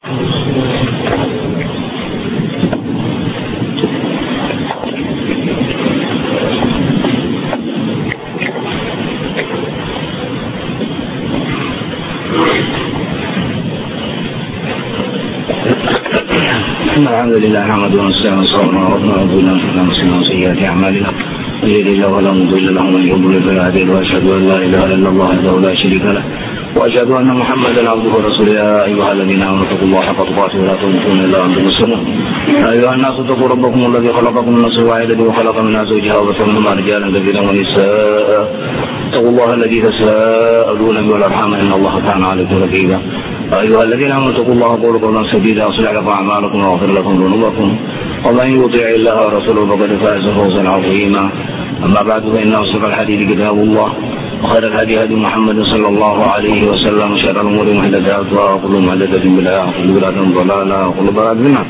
الحمد لله نحمده ونستعينه ونعوذ بالله من شرور سيئات اعمالنا من يهده الله فلا مضل له ومن يضلل فلا هادي له واشهد ان لا اله الا الله وحده لا شريك له واشهد ان محمدا عبده ورسوله. يا ايها الذين امنوا اتقوا الله حق تقاته ولا تموتن الا وانتم مسلمون. يا ايها الناس اتقوا ربكم الذي خلقكم من نفس واحده وخلق منها زوجها وبث منهما رجالا كثيرا ونساء. اتقوا الله الذي تساءلون به والارحام ان الله كان عليكم رقيبا. يا ايها الذين امنوا اتقوا الله وقولوا قولا سديدا يصلح لكم اعمالكم ويغفر لكم ذنوبكم ومن يطع الله ورسوله فقد فاز فوزا عظيما. اما بعد فان اصدق الحديث كتاب الله وخير الهدي هدي محمد صلى الله عليه وسلم وشر الامور محدثاتها وكل محدثة بدعة وكل بدعة ضلالة وكل ضلالة في النار.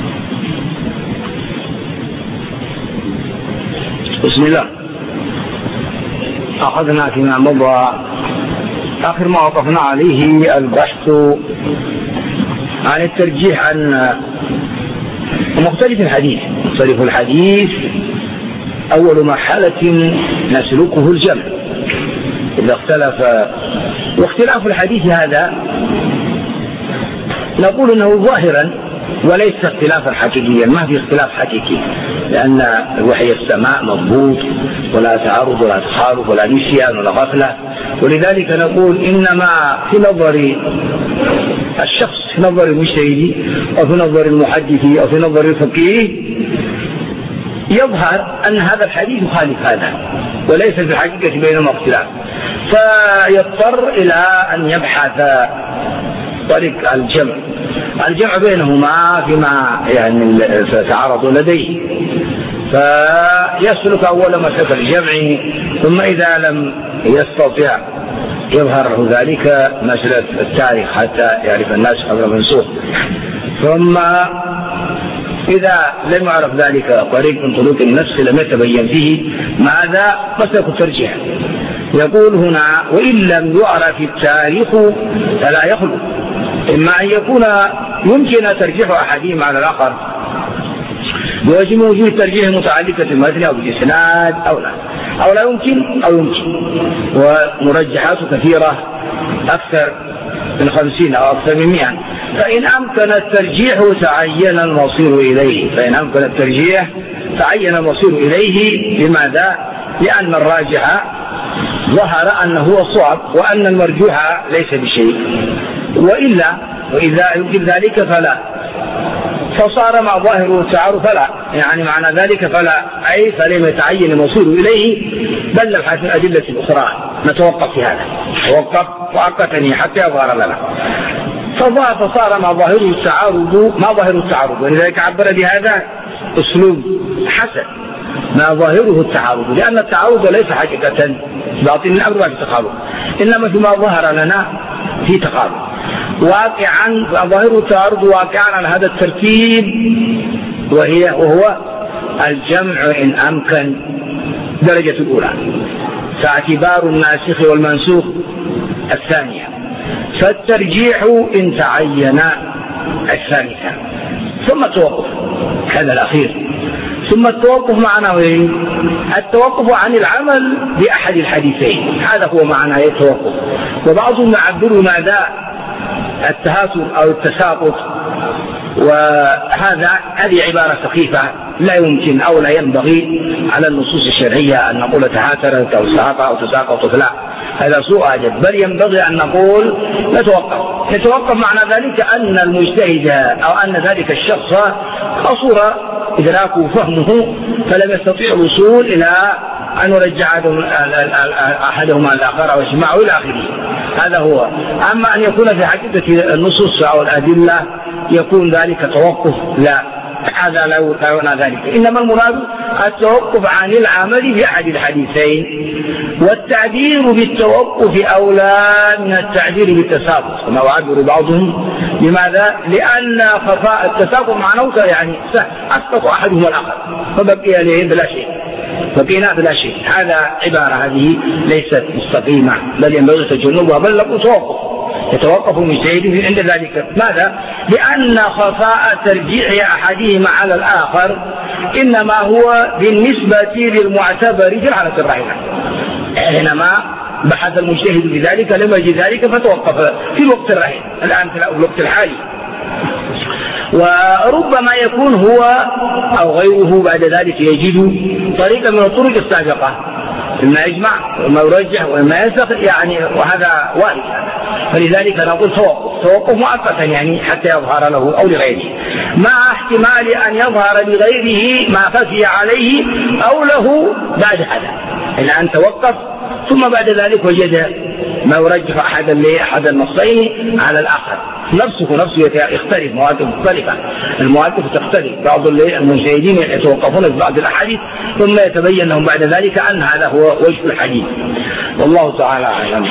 بسم الله. اخذنا فيما مضى آخر ما وقفنا عليه البحث عن الترجيح عن مختلف الحديث. مختلف الحديث أول مرحلة نسلكه الجمع إذا اختلف. واختلاف الحديث هذا نقول أنه ظاهرا وليس اختلافا حقيقيا، ما في اختلاف حقيقي، لأن وحي السماء مضبوط ولا تعارض ولا تخالف ولا نسيان ولا غفلة. ولذلك نقول إنما في نظر الشخص، في نظر المجتهد أو في نظر المحدث أو في نظر الفقيه يظهر أن هذا الحديث يخالف هذا وليس في الحقيقة بينهما اختلاف، فيضطر إلى أن يبحث طريق الجمع بينهما فيما يعني تعارض لديه، فيسلك أول مسلك الجمع، ثم إذا لم يستطيع يظهر ذلك مسألة التاريخ حتى يعرف الناس قبل المنسوخ، ثم إذا لم يعرف ذلك طريق من طرق النسخ لم يتبين فيه ماذا مسلك الترجيح. يقول هنا وإن لم يعرف التاريخ فلا يخلو، إما أن يكون يمكن ترجيح أحدهما على الآخر بوجه من وجوه الترجيح المتعلقة بالمتن أو بالإسناد أو لا يمكن أو يمكن، ومرجحات كثيرة أكثر من 50 أو أكثر من 100. فإن أمكن الترجيح تعين المصير إليه، فإن أمكن الترجيح تعين المصير إليه. لماذا؟ لأن الراجح ظهر أنه هو الصواب وأن المرجوح ليس بشيء، وإذا يمكن ذلك فلا، فصار مع ظاهر التعارض فلا، يعني معنى ذلك فلا أي فلم يتعين المصير إليه، بل نبحث من أدلة أخرى نتوقف في هذا، توقف مؤقتا حتى يظهر لنا. فصار ما ظاهره التعارض، ولذلك عبر بهذا أسلوب حسن، ما ظاهره التعارض، لأن التعارض ليس حقيقة باطن الأمر ما في تقارب، إنما فيما ظهر لنا في تقارب واقعا. ظاهر التعارض واقعا على هذا الترتيب، وهو الجمع إن أمكن درجة الأولى، فاعتبار الناسخ والمنسوخ الثانية، فالترجيح إن تعين الثالثة، ثم التوقف هذا الأخير. ثم التوقف معناه ايه؟ التوقف عن العمل بأحد الحديثين، هذا هو معنى التوقف. وبعضهم يعبر ماذا؟ التهاتر أو التساقط، هذه عبارة سخيفة لا يمكن أو لا ينبغي على النصوص الشرعية أن نقول تهاترت أو ساقط أو تساقط، لا، هذا سوء أدب، بل ينبغي أن نقول نتوقف معنى ذلك أن المجتهد أو أن ذلك الشخص قصر إدراكه وفهمه فلم يستطيع الوصول إلى أن يرجع أحدهما الآخر أو يسمعه إلى آخره، هذا هو. أما أن يكون في حقيقة النصوص أو الأدلة يكون ذلك توقف، لا، هذا لا يعنى ذلك، إنما المراد التوقف عن العمل بأحد الحديثين، والتعبير بالتوقف أولى من التعبير بالتساقط كما يعبر بعضهم. لماذا؟ لأن خفاء التساقط معناه يعني أسقط أحدهما الآخر فبقي له بلا شيء، بقينا بلا شيء، هذا عبارة هذه ليست مستقيمة، بل ينبغي تجنبها، بل نقول توقف يتوقف المجتهد عند ذلك. ماذا؟ لأن خفاء ترجيح أحدهما على الآخر إنما هو بالنسبة للمعتبر في الحالة الراهنة. حينما بحث المجتهد بذلك لم يجد ذلك فتوقف في الوقت الراهن الآن في الوقت الحالي. وربما يكون هو أو غيره بعد ذلك يجد طريقة من الطرق السابقة، إما يجمع وما يرجح وما ينسخ يعني، وهذا وارد. فلذلك نقول توقف مؤقتا يعني حتى يظهر له أو لغيره، مع احتمال أن يظهر لغيره ما خفي عليه أو له بعد هذا، إلى أن توقف ثم بعد ذلك وجد ما يرجح أحد النصين على الآخر. نفسه يختلف، مواقف مختلفة، المواقف تختلف. بعض المجتهدين يتوقفون في بعض الأحاديث ثم يتبين لهم بعد ذلك أن هذا هو وجه الحديث، والله تعالى أعلم.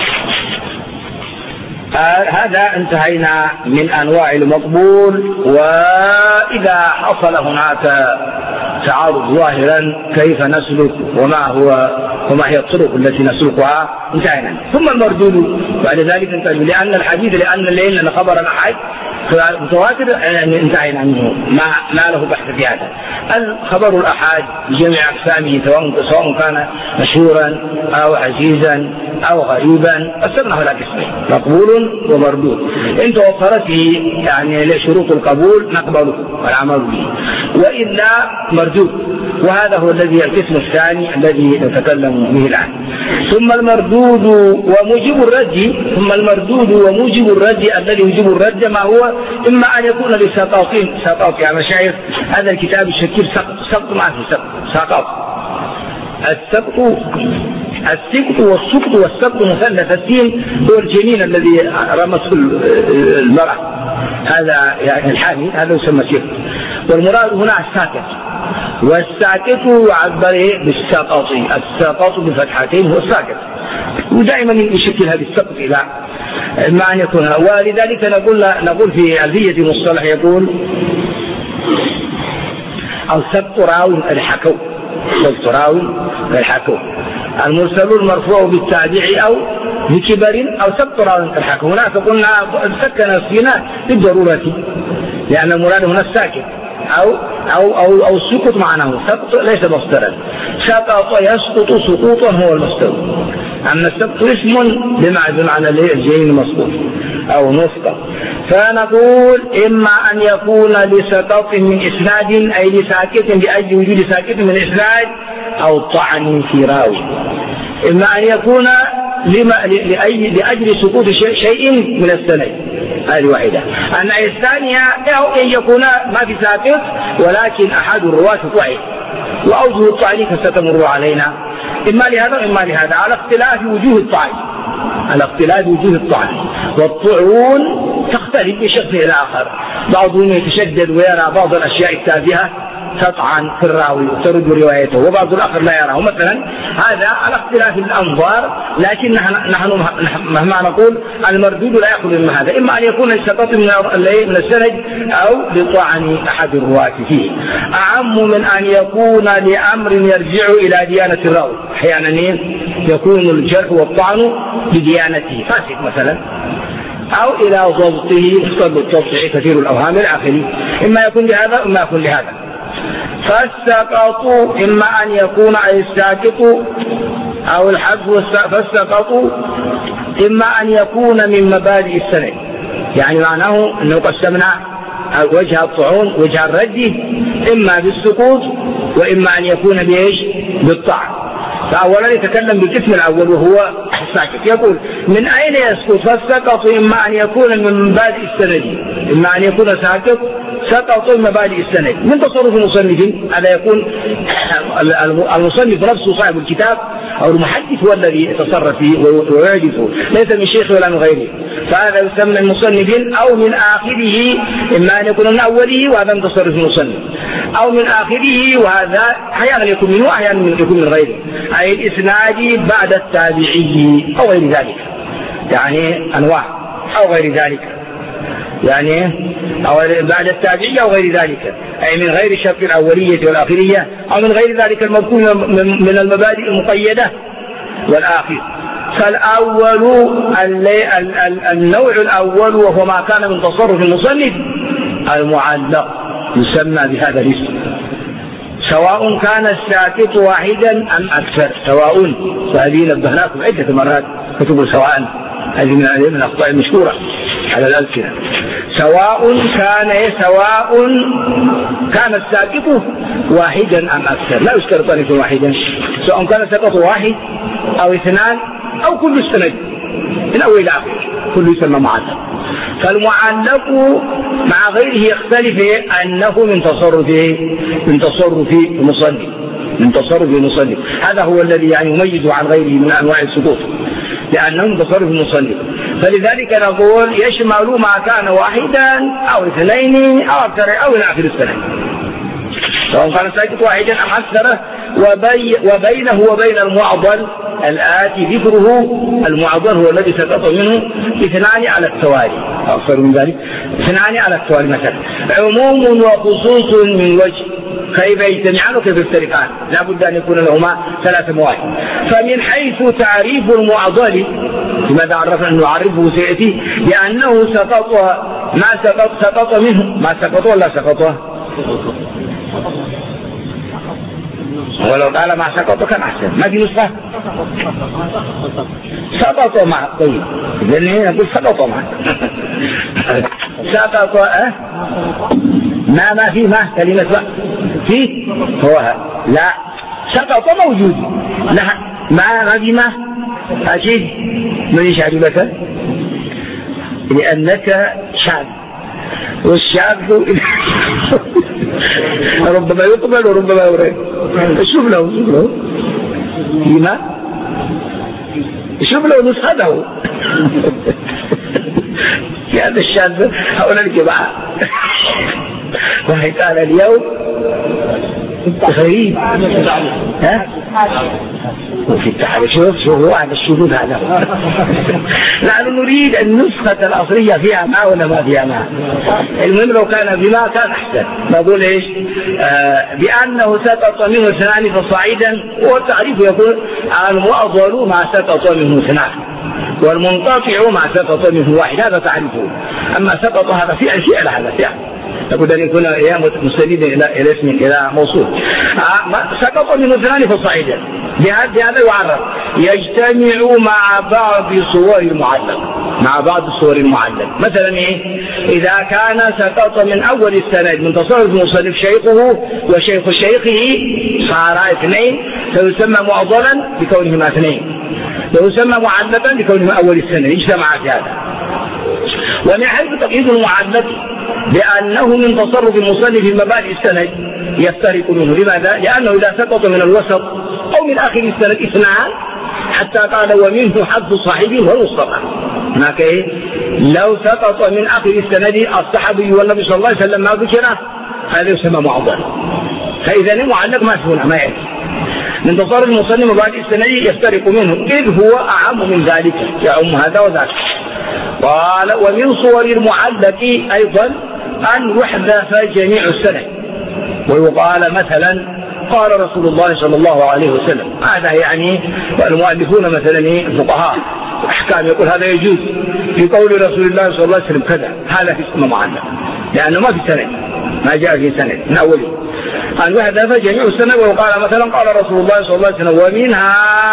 هذا انتهينا من أنواع المقبول. وإذا حصل هناك تعارض ظاهرا كيف نسلك وما هي الطرق التي نسلكها انتهينا. ثم المردود بعد ذلك انتهينا، لأن خبر الأحد متواتر انتهينا عنه، ما له بحث في هذا. الخبر الأحاد بجميع أقسامه سواء كان مشهورا أو عزيزا أو غريبا قسمناه إلى قسمين، مقبول ومردود. إن توفرت فيه يعني شروط القبول نقبله والعمل به، وإلا مردود. وهذا هو القسم الثاني الذي نتكلم به الآن. ثم المردود وموجب الرد الذي يوجب الرد ما هو إما أن يكون لسقاط يا مشايخ. هذا الكتاب الشكيل سقط ما في سقط. السقط والسقط مثلث السين هو الجنين الذي رمته المرأة، هذا يعني الحامل، هذا يسمى سقط. والمراد هنا الساكت، والساكت يعبر بالسقط بالفتحتين هو الساكت، ودائما يشكل هذه السقط إلى ما أن يكون. ولذلك نقول في ألفية المصطلح يقول أو سقط راو الحكو، المرسل المرفوع بالتابع أو بكبر أو سقط راو الحكو. هناك قلنا سكن السيناء بالضرورة لأن المراد هنا الساكت أو السقوط معناه سقط ليس مصدرا. سقط يسقط سقوطا هو المصدر، أما السقط اسم بمعنى الجنين المسقوط أو نسقط. فنقول إما أن يكون لسقط من إسناد أي لساكت لأجل وجود ساكت من إسناد أو طعن في راوي، إما أن يكون لأجل سقوط شيء من السند، هذه واحدة. النوع الثانية أن يكون ما في ساكت ولكن أحد الرواة ضعيف، وأوجه الطعن ستمر علينا إما لهذا وإما لهذا على اختلاف وجوه الطعن. والطعون تختلف من شخص إلى آخر، بعضهم يتشدد ويرى بعض الأشياء التافهة تطعن في الراوي وترد روايته، وبعض الآخر لا يراه مثلا. هذا على اختلاف الأنظار، لكن نحن مهما نقول المردود لا يأخذ من هذا، إما أن يكون لسقط من السند أو لطعن أحد الرواة فيه. أعم من أن يكون لأمر يرجع إلى ديانة الراوي. أحيانا يكون الجرح والطعن بديانته، فاسق مثلا، أو إلى ضبطه بالضبط كثير الأوهام الآخرين، إما يكون لهذا وإما يكون لهذا. فالسقط إما أن يكون أي الساكت أو الحذف. فالسقط إما أن يكون من مبادئ السند، يعني معناه أنه قسمنا وجه الطعون وجه الرد إما بالسقوط وإما أن يكون بإيش؟ بالطعن. فأولا يتكلم بالقسم الأول وهو الساكت، يقول من أين يسقط؟ فالسقط إما أن يكون من مبادئ السند، إما أن يكون سقط من مبادئ السند. من تصرف المصنف هذا يكون المصنف نفسه صاحب الكتاب أو المحدث هو الذي يتصرف فيه ويعجزه، ليس من شيخ ولا من غيره. فهذا يسمى المصنف أو من آخره، إما أن يكون من أوله وهذا من تصرف المصنف، أو من آخره وهذا أحيانا يكون منه وأحيانا يكون من غيره، أي الإسناد بعد التابعي أو غير ذلك، يعني أنواع أو غير ذلك، يعني أو بعد التابعية أو غير ذلك، أي من غير شرط الأولية والآخرية، أو من غير ذلك المذكور من المبادئ المقيدة والآخر. فالأول النوع الأول وهو ما كان من تصرف المصنف المعلق يسمى بهذا الاسم، سواء كان الساكت واحدا أم أكثر. سواء، وهذه نبهناكم عدة مرات كتب سواء، هذه من الأخطاء المشهورة على الألسنة. سواء كان الساكت واحدا أم أكثر، لا يشترط أن يكون واحدا، سواء كان الساكت واحد أو اثنان أو كل السند من أول إلى آخر كله يسمى معلق. فالمعلق مع غيره يختلف أنه من تصرف المصنف، هذا هو الذي يعني يميز عن غيره من أنواع السقوط، لأنه من تصرف المصنف. فلذلك نقول يشمل ما كان واحدا أو اثنين أو أكثر أو إلى آخر السنة، سواء كان ساكت واحدا أم أكثر. وبينه وبين المعضل الآتي ذكره، المعضل هو الذي سقط منه اثنان على التوالي، أكثر من ذلك اثنان على التوالي مثلا، عموم وخصوص من وجه، كيف يجتمعان وكيف يفترقان، لا بد أن يكون لهما ثلاث مواجه. فمن حيث تعريف المعضل، لماذا عرفنا أنه نعرفه سيأتي؟ لأنه سقط منه ما سقط ولا سقط، ولو قال ما سقط كان أحسن، ما في نسخة سقط مع، طيب لأنه نقول سقط مع سقط ما في ما كلمة في هو لا سقط موجود، لا ما في ما أجيب من يشهد لك لأنك شاذ، والشاذ ربما يقبل وربما يرد. شوف له لما شوف له نسخته في هذا الشاذ هؤلاء الجماعة. وهي قال اليوم غريب وفي التحريف، شوفوا هذا الشذوذ هذا. نحن نريد النسخة الأصلية فيها ما ولا ما فيها ما، المهم لو كان بما كان أحسن. نقول إيش؟ بأنه سقط منه اثنان فصاعدا، والتعريف يقول المعضل ما سقط منه اثنان، والمنقطع ما سقط منه واحد، هذا تعريفه. أما سقط هذا في أشياء لهذا فيها، لابد أن يكون مستند إلى اسم إلى موصول. سقط منه اثنان فصاعدا، بهذا يعرف يجتمع مع بعض صور المعلق. مثلا إيه؟ إذا كان سقط من أول السند من تصرف المصنف شيخه وشيخ شيخه صار اثنين، فيسمى معضلا بكونهما اثنين، ويسمى معلقا بكونهما أول السند، اجتمع في هذا. ومن حيث تقييد المعلق بأنه من تصرف المصنف في مبادئ السند يفترق منه. لماذا؟ لأنه إذا سقط من الوسط أو من آخر السند اثنان، حتى قال ومنه حد صاحبه والمصطفى. هناك إيه؟ لو سقط من آخر السند الصحابي والنبي صلى الله عليه وسلم ما ذكره، هذا يسمى معضل. فإذا المعلق ما هنا ما يأتي من تصرف المصنف مبادئ السند يفترق منه، إذ هو أعم من ذلك، يعم هذا وذاك. قال ومن صور المعلق أيضا أن يحذف جميع السند، ويقال مثلا قال رسول الله صلى الله عليه وسلم، هذا يعني والمؤلفون مثلا الفقهاء أحكام يقول هذا يجوز في قول رسول الله صلى الله عليه وسلم كذا، هذا في اسم معلق لأنه ما في سند، ما جاء في سند من أوله. أن يحذف جميع السند، ويقال مثلا قال رسول الله صلى الله عليه وسلم، ومنها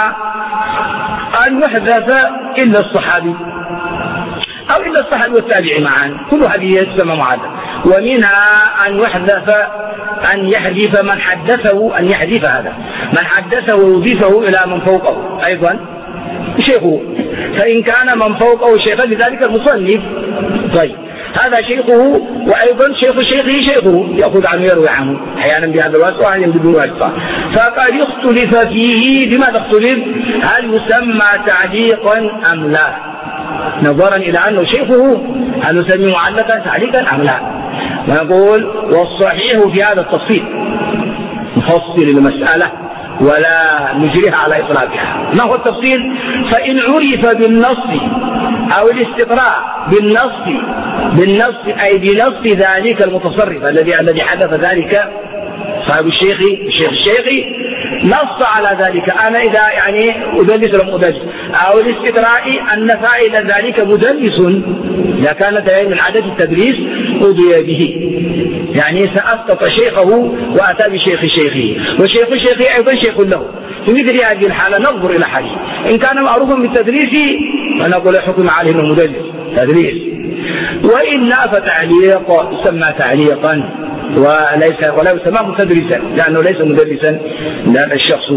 أن يحذف إلا الصحابي أو إلا الصحابي والتابعي معا، كل هذه يسمى معلق. ومنها أن يحذف أن يحذف من حدثه، أن يحذف هذا من حدثه ويضيفه إلى من فوقه أيضا شيخه، فإن كان من فوقه شيخا لذلك المصنف، طيب هذا شيخه وأيضا شيخ شيخه شيخه، يأخذ عنه يروي عنه أحيانا بهذا الواسطة وأحيانا بدون واسطة. فقد اختلف فيه، لماذا اختلف؟ هل يسمى تعليقا أم لا؟ نظرا إلى أنه شيخه هل نسميه معلقا تعليقا أم لا؟ ونقول والصحيح في هذا التفصيل، نفصل المسألة ولا نجريها على إطلاقها. ما هو التفصيل؟ فإن عرف بالنص أو الاستقراء بالنص أي بنص ذلك المتصرف الذي حدث ذلك صاحب الشيخ نص على ذلك، أنا إذا يعني أدلس لم أدلس، أو الاستدراء أن فاعل ذلك مدلس إذا كانت من عدد التدريس قضي به، يعني سأسقط شيخه وأتى بشيخ شيخه، وشيخ شيخه أيضا شيخ له. في مثل هذه الحالة ننظر إلى حاله، إن كان معروفا بالتدريس فنقول حكم عليه أنه مدلس تدريس، وإلا فتعليق يسمى تعليقا ولا يسمى متدرسا لأنه ليس مدرسا لا الشخص.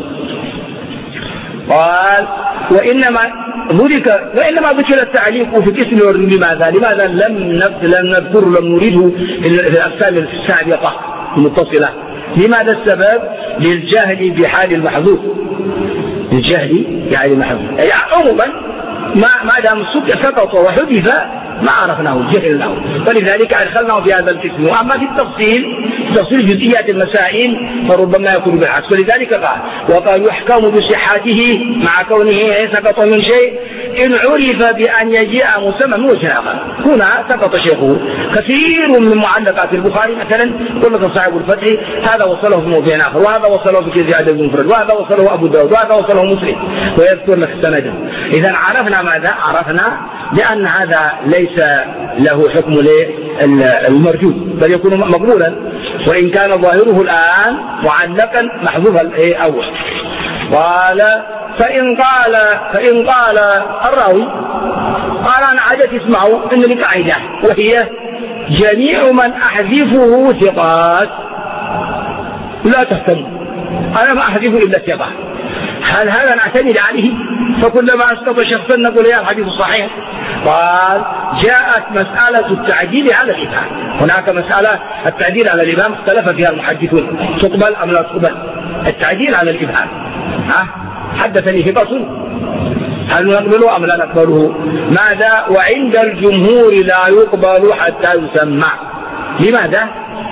قال وإنما ذكر التعليق في الاسم والرد. لماذا لم نذكر لم نريده في الأقسام السابقة المتصلة؟ لماذا السبب؟ للجهل بحال المحذوف، للجهل يعني المحذوف، يعني عموما ما دام سقط وحذف ما عرفناه جهلناه، فلذلك أدخلناه في هذا القسم. وأما في تفصيل جزئيات المسائل فربما يكون بالعكس، ولذلك وقال يحكم بصحته مع كونه سقط من شيء إن عرف بأن يجيء مسمى من وجه آخر. هنا سقط شيخه. كثير من معلقات البخاري مثلا يقول لك صاحب الفتح هذا وصله في موضع آخر، وهذا وصله في كذا عدد المفرد، وهذا وصله أبو داود، وهذا وصله مسلم، ويذكر لك سنده. إذا عرفنا ماذا؟ عرفنا لأن هذا ليس له حكم المرجود بل يكون مقبولا، وإن كان ظاهره الآن معلقا محذوفا الأول. قال فإن قال الراوي قال أنا عادت اسمعوا إن لي قاعدة وهي جميع من أحذفه ثقات لا تهتم، أنا ما أحذفه إلا ثقة. هل هذا نعتمد عليه؟ فكلما أسقط شخصا نقول يا الحديث الصحيح. قال جاءت مسألة التعديل على الإمام، هناك مسألة التعديل على الإمام اختلف فيها المحدثون تقبل أم لا تقبل. التعديل على الإمام حدثني ثقة هل نقبله أم لا نقبله؟ ماذا؟ وعند الجمهور لا يقبل حتى يسمع. لماذا؟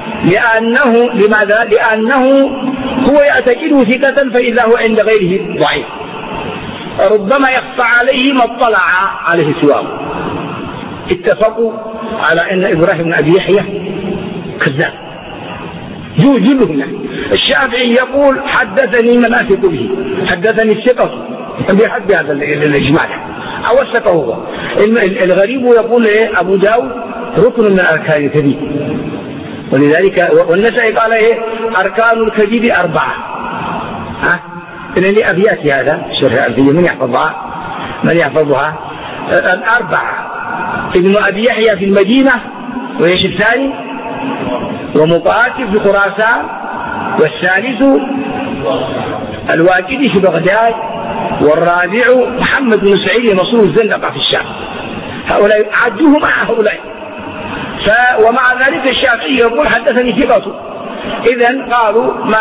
لأنه هو يعتقده ثقة فإذا هو عند غيره ضعيف، ربما يخفى عليه ما اطلع عليه سواه. اتفقوا على أن إبراهيم بن أبي يحيى كذاب جلهم. الشافعي يقول حدثني من أثق به، حدثني الثقة بحد هذا الإجماع أو الثقة هو. الغريب يقول أبو داود ركن من أركان الكذب، ولذلك والنسائي قال أركان الكذب 4. إن لي أبيات هذا شرح ألفية من يحفظها 4. ابن أبي يحيى في المدينة، وإيش الثاني؟ ومقاتل في خراسان، والثالث الواكدي في بغداد، والرابع محمد بن سعيد المصري الزندقة في الشام. هؤلاء عدوه مع هؤلاء. ومع ذلك الشافعي يقول حدثني ثقة. إذن قالوا ما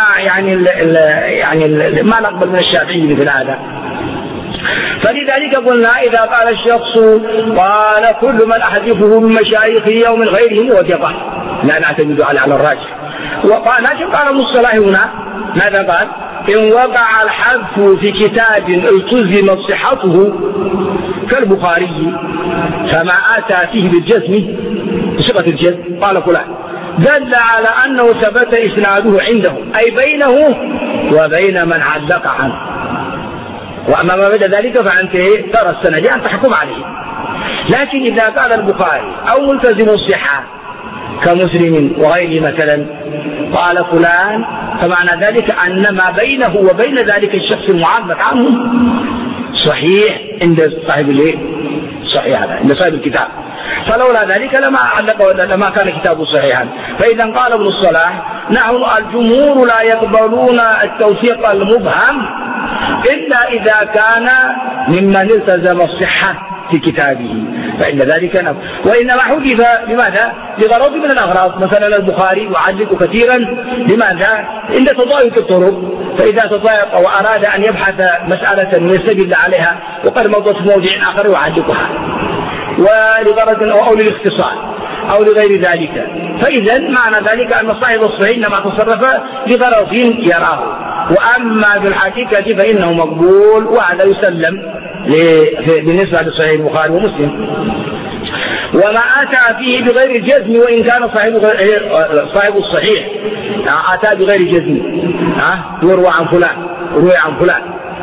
ما نقبل من الشافعي مثل هذا. فلذلك قلنا إذا قال الشخص قال كل من أحدثه من مشايخه أو من غيرهم وثقة لا نعتمد على الراجح. لكن قال ابن الصلاح هنا ماذا قال؟ إن وقع الحذف في كتاب التزمت صحته كالبخاري فما أتى فيه بالجزم بصيغة الجزم قال فلان دل على أنه ثبت إسناده عندهم، أي بينه وبين من علق عنه. وأما ما بعد ذلك فأنت ترى السند أن تحكم عليه. لكن إذا قال البخاري أو ملتزم الصحة كمسلم وغيره مثلا قال فلان، فمعنى ذلك أن ما بينه وبين ذلك الشخص المعلق عنه صحيح عند صاحب صحيح هذا عند صاحب الكتاب، فلولا ذلك لما كان كتابه صحيحا. فإذا قال ابن الصلاح نحن الجمهور لا يقبلون التوثيق المبهم إلا إذا كان ممن التزم الصحة في كتابه، فإن ذلك نفس. وإنما حذف لماذا؟ لغرض من الأغراض. مثلا البخاري يعلق كثيرا لماذا؟ عند تضايق الطرق، فإذا تضايق وأراد أن يبحث مسألة ويستدل عليها وقد مضت في موضع آخر يعلقها، ولغرض أو للاختصار أو لغير ذلك. فإذا معنى ذلك أن صاحب الصحيح إنما تصرف لغرض يراه، وأما بالحقيقة فإنه مقبول، وهذا يسلم بالنسبة لصحيح البخاري ومسلم. وما أتى فيه بغير الجزم وإن كان صاحب الصحيح أتى بغير جزم يروى عن فلان روي عن فلان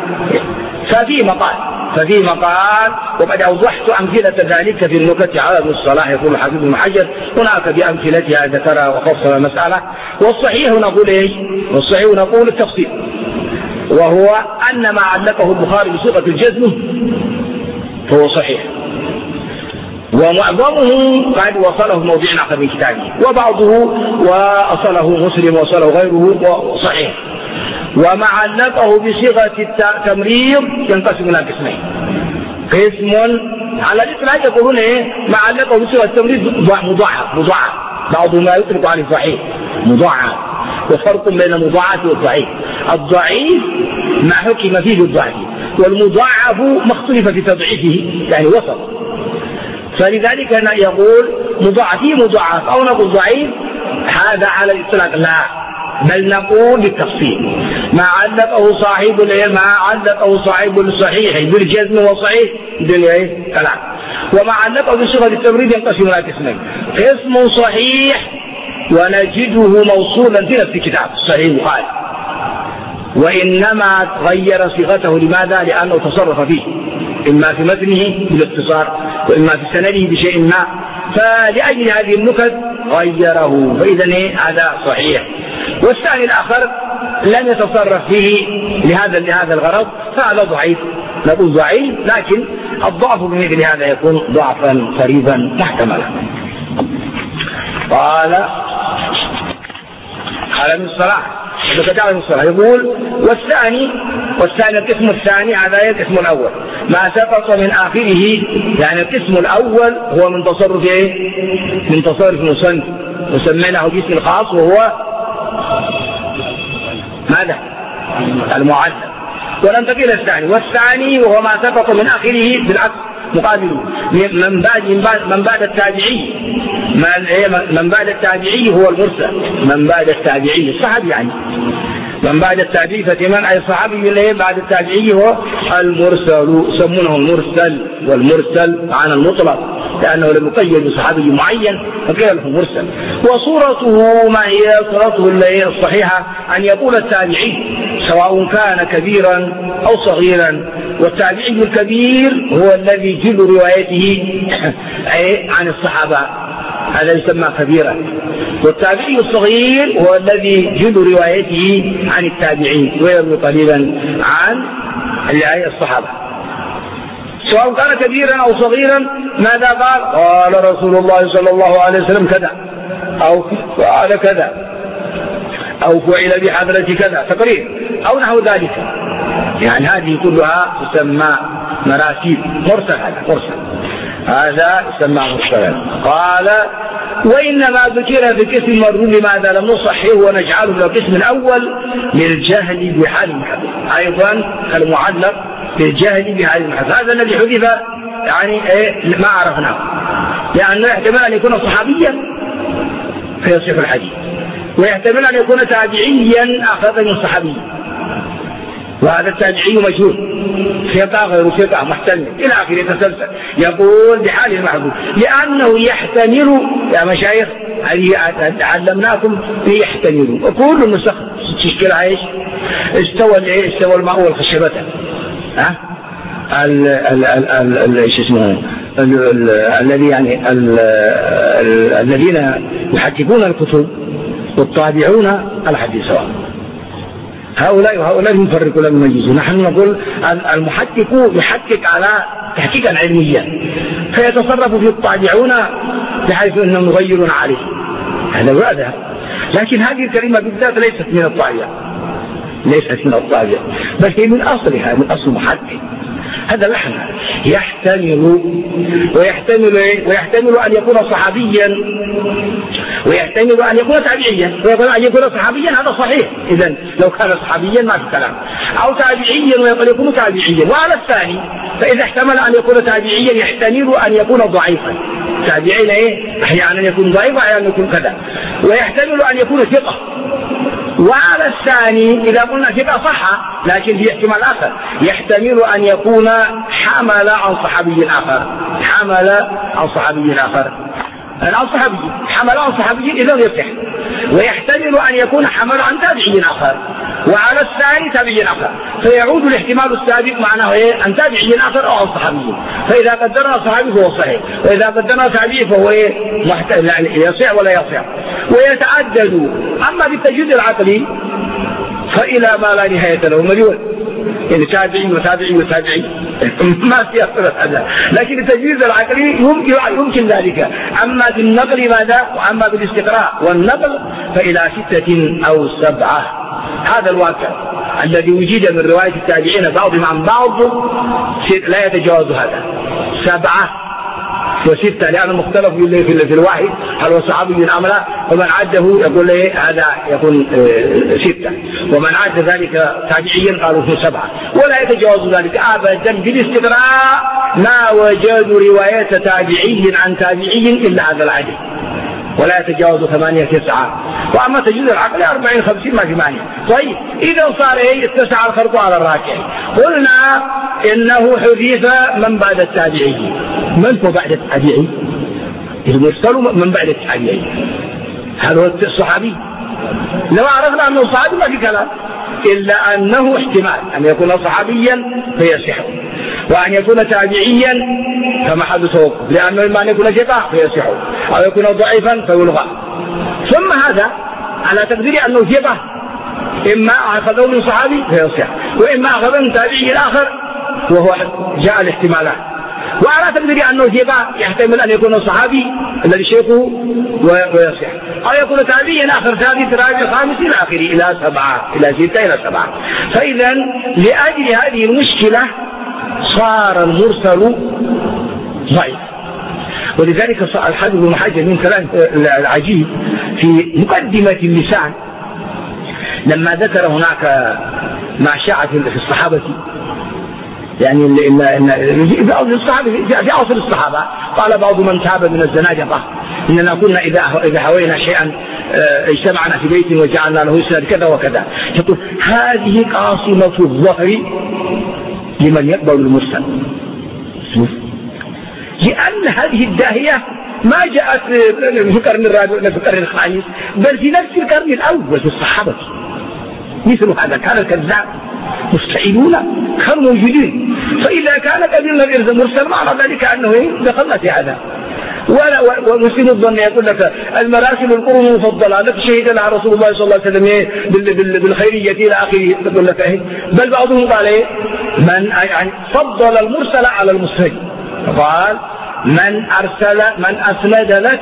ففي مقال وقد أوضحت أمثلة ذلك في النكت على ابن الصلاح. يقول الحافظ ابن حجر هناك بأمثلتها ذكرها وفصل المسألة. والصحيح نقول إيش؟ والصحيح نقول التفصيل، وهو أن ما علقه البخاري بصيغة الجزم فهو صحيح، ومعظمه قد وصله في موضع آخر من كتابه، وبعضه وصله مسلم وصله غيره صحيح. وما علقه بصيغة التمريض ينقسم إلى قسمين: قسم على الإطلاق يقولون ما علقه بصيغة التمريض مضاعف، بعض ما يطلق عليه صحيح مضاعف، وفرق بين المضاعف والضعيف. الضعيف ما حكم فيه بالضعف، والمضاعف ما اختلف في تضعيفه يعني وسط. فلذلك يقول مضاعف أو نقول ضعيف، هذا على الإطلاق لا، بل نقول بالتفصيل. ما علقه صاحب الصحيح بالجزم والصحيح بدون كلام. وما علقه بصيغة التمريض ينقسم إلى قسمين: قسم صحيح ونجده موصولا في نفس الكتاب الصحيح البخاري، وإنما غير صيغته. لماذا؟ لأنه تصرف فيه، إما في متنه بالاختصار وإما في سنده بشيء ما، فلأجل هذه النكت غيره، فإذا هذا صحيح. والثاني الآخر لم يتصرف فيه لهذا الغرض، فهذا ضعيف، نقول ضعيف، لكن الضعف بمثل هذا يكون ضعفا قريبا محتملا. قال ابن الصلاح يقول والثاني القسم الثاني، هذا القسم الأول ما سقط من آخره، يعني القسم الأول هو من تصرف من تصرف المصنف، وسميناه باسم الخاص وهو ماذا؟ المعلق. وننتقل إلى الثاني، والثاني وهو ما سقط من آخره بالعكس مقابله من بعد التابعي. من بعد التابعي هو المرسل، من بعد التابعي الصحابي، يعني من بعد التابعي فتمان أي صحابي اللي بعد التابعي هو المرسل، يسمونه المرسل، والمرسل عن المطلق لأنه لم يقيد بصحابي معين فقيل له مرسل. وصورته ما هي صورته الصحيحة؟ أن يقول التابعي سواء كان كبيرا أو صغيرا، والتابعي الكبير هو الذي جل روايته عن الصحابة، هذا يسمى كبيرا، والتابعي الصغير هو الذي جل روايته عن التابعين ويروي قليلا عن الصحابة. سواء كان كبيرا أو صغيرا، ماذا قال رسول الله صلى الله عليه وسلم كذا، أو فعل كذا، أو فعل بحضرة كذا تقرير أو نحو ذلك، يعني هذه كلها تسمى مراسيل مرسل. هذا يسمى مرسلا. قال وإنما ذكر في القسم المرسول لماذا لم نصححه ونجعله من القسم الأول للجهل بحال المحدث، أيضا المعلق للجهل بحال المحدث. هذا الذي حذف يعني ما عرفناه، لأنه يحتمل أن يكون صحابيا فيصح الحديث، ويحتمل أن يكون تابعيا أخذ من صحابي، وهذا التابعي مجهول، ثقة غير ثقة محتمل إلى آخره يتسلسل. يقول بحال المحدود لأنه يحتمل يا مشايخ، هذه علمناكم يحتمل، وكل النسخ تشكلها ايش؟ استوى الماء والخشبة، الذي يعني الذين يحققون الكتب والطابعون الحديث سواء، هؤلاء وهؤلاء يفرقوا لا يميزون. نحن نقول المحقق يحقق على تحقيقا علميا، فيتصرف في الطابعون بحيث انهم يغيرون عليه، هذا وهذا. لكن هذه الكلمة بالذات ليست من الطابع، بل هي من أصلها، من أصل محقق. هذا لحن يحتمل ويحتمل أن يكون صحابيا، ويحتمل أن يكون تابعيا، ويقول أن يكون صحابيا، هذا صحيح. إذن لو كان صحابيا ما في كلام، أو تابعيا ويقول يكون تابعيا. وعلى الثاني فإذا احتمل أن يكون تابعيا يحتمل أن يكون ضعيفا، تابعين أحيانا يكون ضعيفا أحيانا يكون كذا، ويحتمل أن يكون ثقة، وعلى الثاني إذا قلنا ثقة صح، لكن في احتمال آخر، يحتمل أن يكون حمل عن صحابي آخر، حمل عن صحابي آخر، عن صحابي، حمل عن صحابي إذا يصح، ويحتمل أن يكون حمل عن تابعي آخر، وعلى الثاني تابعي آخر، فيعود الاحتمال السابق معناه إيه؟ عن تابعي آخر أو عن صحابي، فإذا قدرنا صحابي فهو صحيح، وإذا قدرنا تابعي فهو إيه؟ يصح ولا يصح. ويتعدد. أما بالتجويد العقلي فإلى ما لا نهاية له مليون، يعني تابعي وتابعي وتابعي ما في أصل هذا، لكن التجويد العقلي يمكن ذلك. أما بالنقل ماذا؟ وأما بالاستقراء والنقل فإلى 6 أو 7. هذا الواقع الذي وجد من رواية التابعين بعضهم عن بعض لا يتجاوز هذا 7 و6، لأن مختلف في الواحد هل هو صحابي أم لا، ومن عده يقول له هذا يكون 6، ومن عد ذلك تابعيا قالوا في 7، ولا يتجاوز ذلك أبدا. بالاستقراء ما وجدوا رواية تابعي عن تابعي إلا هذا العدد، ولا يتجاوز 8 9. وأما تجويد العقل 40 50 ما في معنى. طيب إذا صار اتسع الخرق على الراكع، قلنا إنه حذف من بعد التابعي. من هو بعد التابعي؟ المرسل من بعد التابعي، هل هو الصحابي؟ لو عرفنا أنه صحابي ما في كلام، إلا أنه احتمال أن يكون صحابيا فيصح، وأن يكون تابعيا فمحل توقف، لأنه إما أن يكون ثقة فيصح أو يكون ضعيفا فيلغى. ثم هذا على تقدير أنه ثقة، إما أخذه من صحابي فيصح، وإما أخذه من تابعي آخر وهو جاء الاحتمالات. وعلى تقدير أنه ثقة يحتمل أن يكون صحابي الذي شيخه ويصح، أو يكون تابعيا آخر ثالث رابع خامس إلى آخره إلى 7 إلى 6 إلى 7. فإذا لأجل هذه المشكلة صار المرسل ضعيف. ولذلك الحافظ ابن حجر من كلام العجيب في مقدمة اللسان لما ذكر هناك ما شاع في الصحابة، يعني في عصر الصحابة قال بعض من تاب من الزنادقة إننا كنا إذا هوينا شيئا اجتمعنا في بيت وجعلنا له يسند كذا وكذا. يقول هذه قاصمة الظهر لمن يقبل المرسل، لأن هذه الداهية ما جاءت في القرن الرابع ولا في القرن الخامس، بل في نفس القرن الأول في الصحابة. مثل هذا كان الكذاب مستعينون كانوا موجودين. فإذا كان قبلنا الإرث مرسل معنى ذلك أنه دخلنا في هذا. ومسلم الظن يقول لك المراسل القرون المفضلة التي شهد لها رسول الله صلى الله عليه وسلم بالخيرية إلى آخره، يقول لك بل بعضهم قال من يعني فضل المرسل على المسند، قال من أسند لك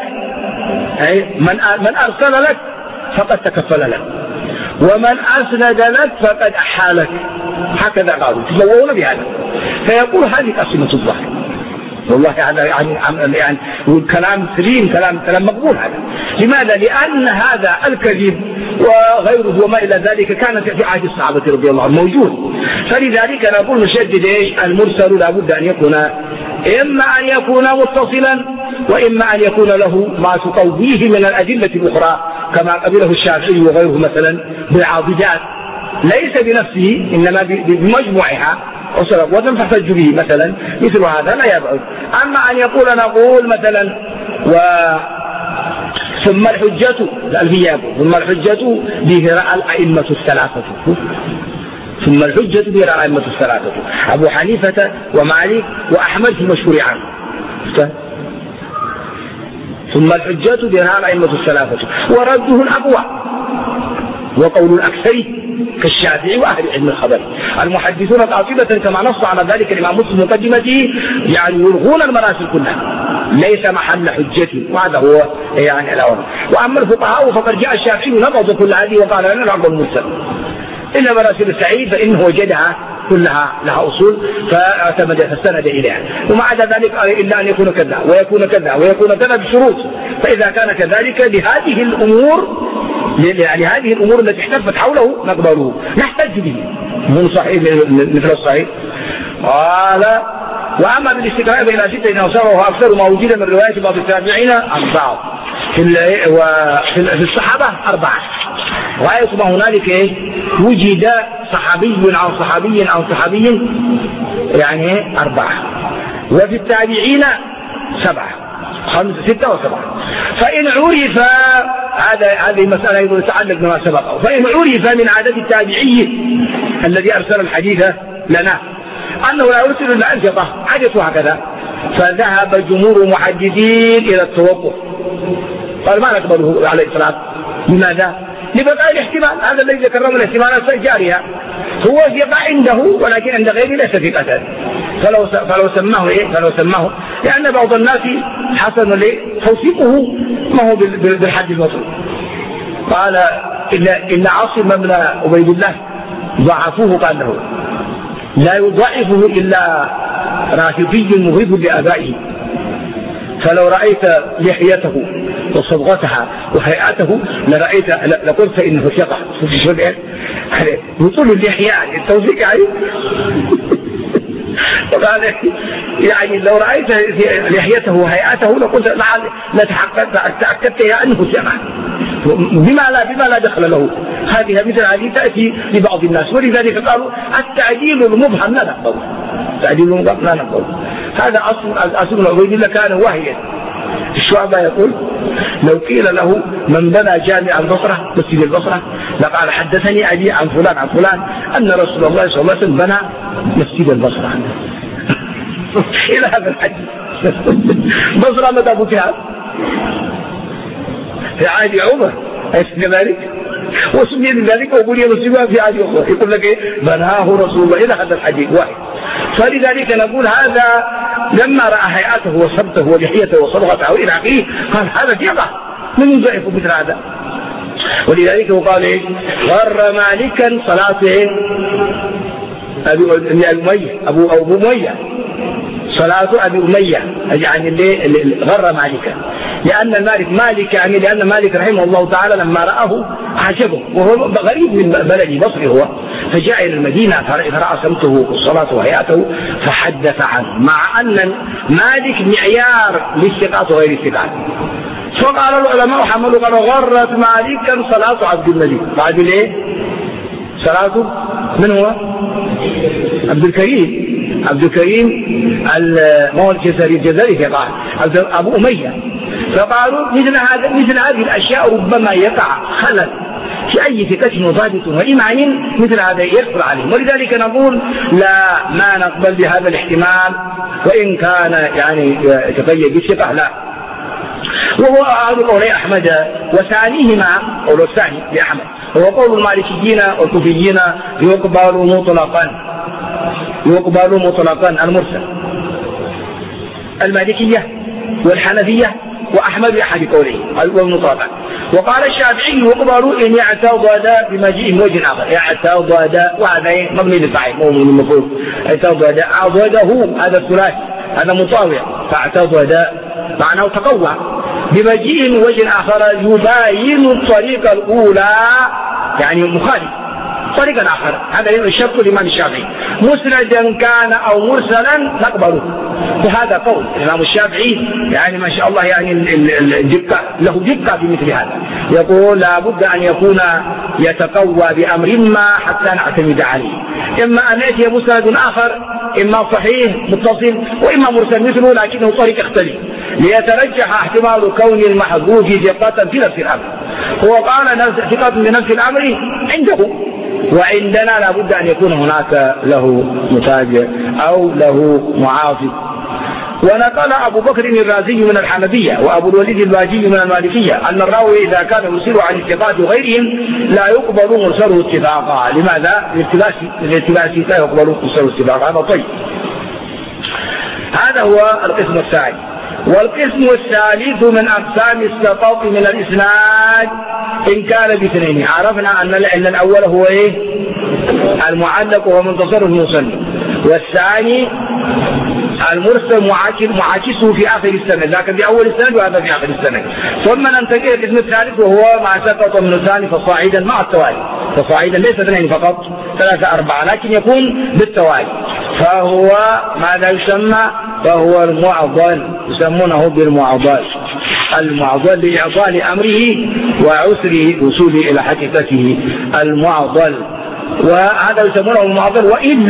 من أرسل لك فقد تكفل لك، ومن أسند لك فقد أحالك. هكذا قالوا تزوون بهذا. فيقول هذه قسمة الظهر. والله هذا يعني كلام سليم، كلام مقبول هذا. لماذا؟ لأن هذا الكذب وغيره وما إلى ذلك كانت في عهد الصحابة رضي الله عنهم موجود. فلذلك نقول نشدد المرسل لابد أن يكون إما أن يكون متصلا، وإما أن يكون له ما تقويه من الأدلة الأخرى كما قبله الشافعي وغيره مثلا بالعاضدات، ليس بنفسه إنما بمجموعها وزن تحتج به مثلا، مثل هذا لا يبعد. أما أن نقول مثلا ثم الحجة ثم الحجة به الأئمة الثلاثة، ثم الحجة به الأئمة الثلاثة أبو حنيفة ومالك وأحمد في المشهور عنه. ثم الحجة بها الأئمة الثلاثة، ورده الأقوى وقول الأكثر كالشافعي وأهل علم الخبر. المحدثون قاطبة كما نص على ذلك الإمام مسلم مقدمته يعني يلغون المراسل كلها، ليس محل حجة، وهذا هو يعني الأمر. وأما الفقهاء فقد جاء الشافعي نبض كل هذه وقال لنا العقل المرسل، إلا مراسل السعيد فإنه وجدها كلها لها أصول فاستند إليها، ومع ذلك إلا أن يكون كذا ويكون كذا ويكون كذا بشروط. فإذا كان كذلك لهذه الأمور التي احتفت حوله نقبله نحتج به من صحيح مثل الصحيح. قال وأما بالاستقراء إلى 6 أو 7 وهو أكثر ما وجد من رواية بعض التابعين عن بعض. في الصحابة 4. غاية ما هنالك وجد صحابي عن صحابي عن صحابي يعني 4. وفي التابعين 7 5 6 و7. فإن عرف هذه مسألة أيضا تتعلق بما سبقه. فإن عرف من عدد التابعي الذي أرسل الحديث لنا أنه لا يرسل إلا أنشطة حدثوا هكذا، فذهب جمهور المحدثين إلى التوقف، قال ما نقبله عليه الصلاة. لماذا؟ لبقاء الاحتمال، هذا الذي ذكرناه من الاحتمالات الجارية هو ثقة عنده ولكن عند غيره ليس ثقة، فلو سماه لأن بعض الناس حسن توثيقه ما هو بالحد المطلوب. قال إن عاصم بن عبيد الله ضعفوه، قال له لا يضعفه إلا رافضي مغيظ لآبائه، فلو رأيت لحيته وصبغتها وهيئته لقلت إنه ثقة. بطول اللحية التوثيق يعني لو رأيت لحيته وهيئته لقلت لتأكدت أنه ثقة. بما لا دخل له. مثل هذه تأتي لبعض الناس، ولذلك قالوا التعديل المبهم لا نقبله، التعديل المبهم لا نقبله. هذا أصل من عبيد الله كان واهيا. الشعبة يقول لو قيل له من بنى جامع البصرة مسجد البصرة لقال حدثني أبي عن فلان عن فلان أن رسول الله صلى الله عليه وسلم بنى مسجد البصرة إلى هذا الحد. بصرة متى فتحت؟ في عهد عمر، أليس كذلك؟ وسمي بذلك وبني مسجدها في عهد عمر. يقول لك بناه رسول الله إلى هذا الحديث واحد. فلذلك نقول هذا لما رأى هيئته وصبته ولحيته وصبغته إلى آخره قال هذا ثقة، من يضعف مثل هذا؟ ولذلك هو قال غر مالكا صلاة أبو أمية، صلاة أبي أمية يعني اللي غر مالكا، لأن مالك رحمه الله تعالى لما رآه عجبه، وهو غريب من بلدي بصري هو، فجاء إلى المدينة فرأى سمته والصلاة وهيئته فحدث عنه، مع أن مالك معيار للثقات وغير الثقات. فقال العلماء حملوا قالوا غرت مالكا صلاة عبد الملك. بعد ليه؟ صلاة من هو؟ عبد الكريم المولى الجزائري ثقة أبو أمية. فقالوا مثل هذه الأشياء ربما يقع خلل في أي ثقة وضابط وإيمان مثل هذا يدخل عليهم، ولذلك نقول لا ما نقبل بهذا الاحتمال وإن كان يعني يتقيد بالثقة لا. وهو أحد قولي أحمد وثانيهما قول الثاني لأحمد هو قول المالكيين والكوفيين يقبل مطلقا المرسل. المالكية والحنفية وأحمد بأحد قوليه والمطلقا. وقال الشافعي يقبل إن يعتضد بمجيء وجه آخر، يعتضد وهذا مبني للفاعل مو من المفعول، اعتضد عضده هذا الثلاثي هذا مطاوع، فاعتضد معناه تقوى بمجيء وجه آخر يباين الطريقة الأولى يعني مخالف طريقا آخر. هذا الشرط الإمام الشافعي مسندا كان أو مرسلا نقبله. وهذا قول الإمام الشافعي يعني ما شاء الله يعني له دقة في مثل هذا. يقول لابد أن يكون يتقوى بأمر ما حتى نعتمد عليه، إما أن يأتي مسند آخر إما صحيح متصل وإما مرسل مثله لكنه طريق يختلف ليترجح احتمال كون المحذوف ثقة في نفس الأمر. هو قال ثقة في نفس الأمر عنده، وعندنا لابد أن يكون هناك له متابع أو له معاصر. ونقل أبو بكر الرازي من الحنفية وأبو الوليد الباجي من المالكية أن الراوي إذا كان يرسل عن الثقات وغيرهم لا يقبل مرسله اتفاقا. لماذا؟ للالتباس لا يقبل مرسله اتفاقا. هذا طيب. هذا هو القسم الثاني. والقسم الثالث من أقسام السقط من الإسناد إن كان باثنين. عرفنا أن الأول هو المعلق وهو منتصر المصنف، والثاني المرسل معاكسه في آخر السنة، لكن في أول السنة وهذا في آخر السنة. ثم ننتقل إلى القسم الثالث وهو ما سقط من الثاني فصاعدا مع التوالي، فصاعدا ليس اثنين فقط 3 4 لكن يكون بالتوالي، فهو ماذا يسمى؟ فهو المعضل، يسمونه بالمعضل. المعضل لإعضال أمره وعسر وصوله إلى حقيقته المعضل، وهذا يسمونه المعضل.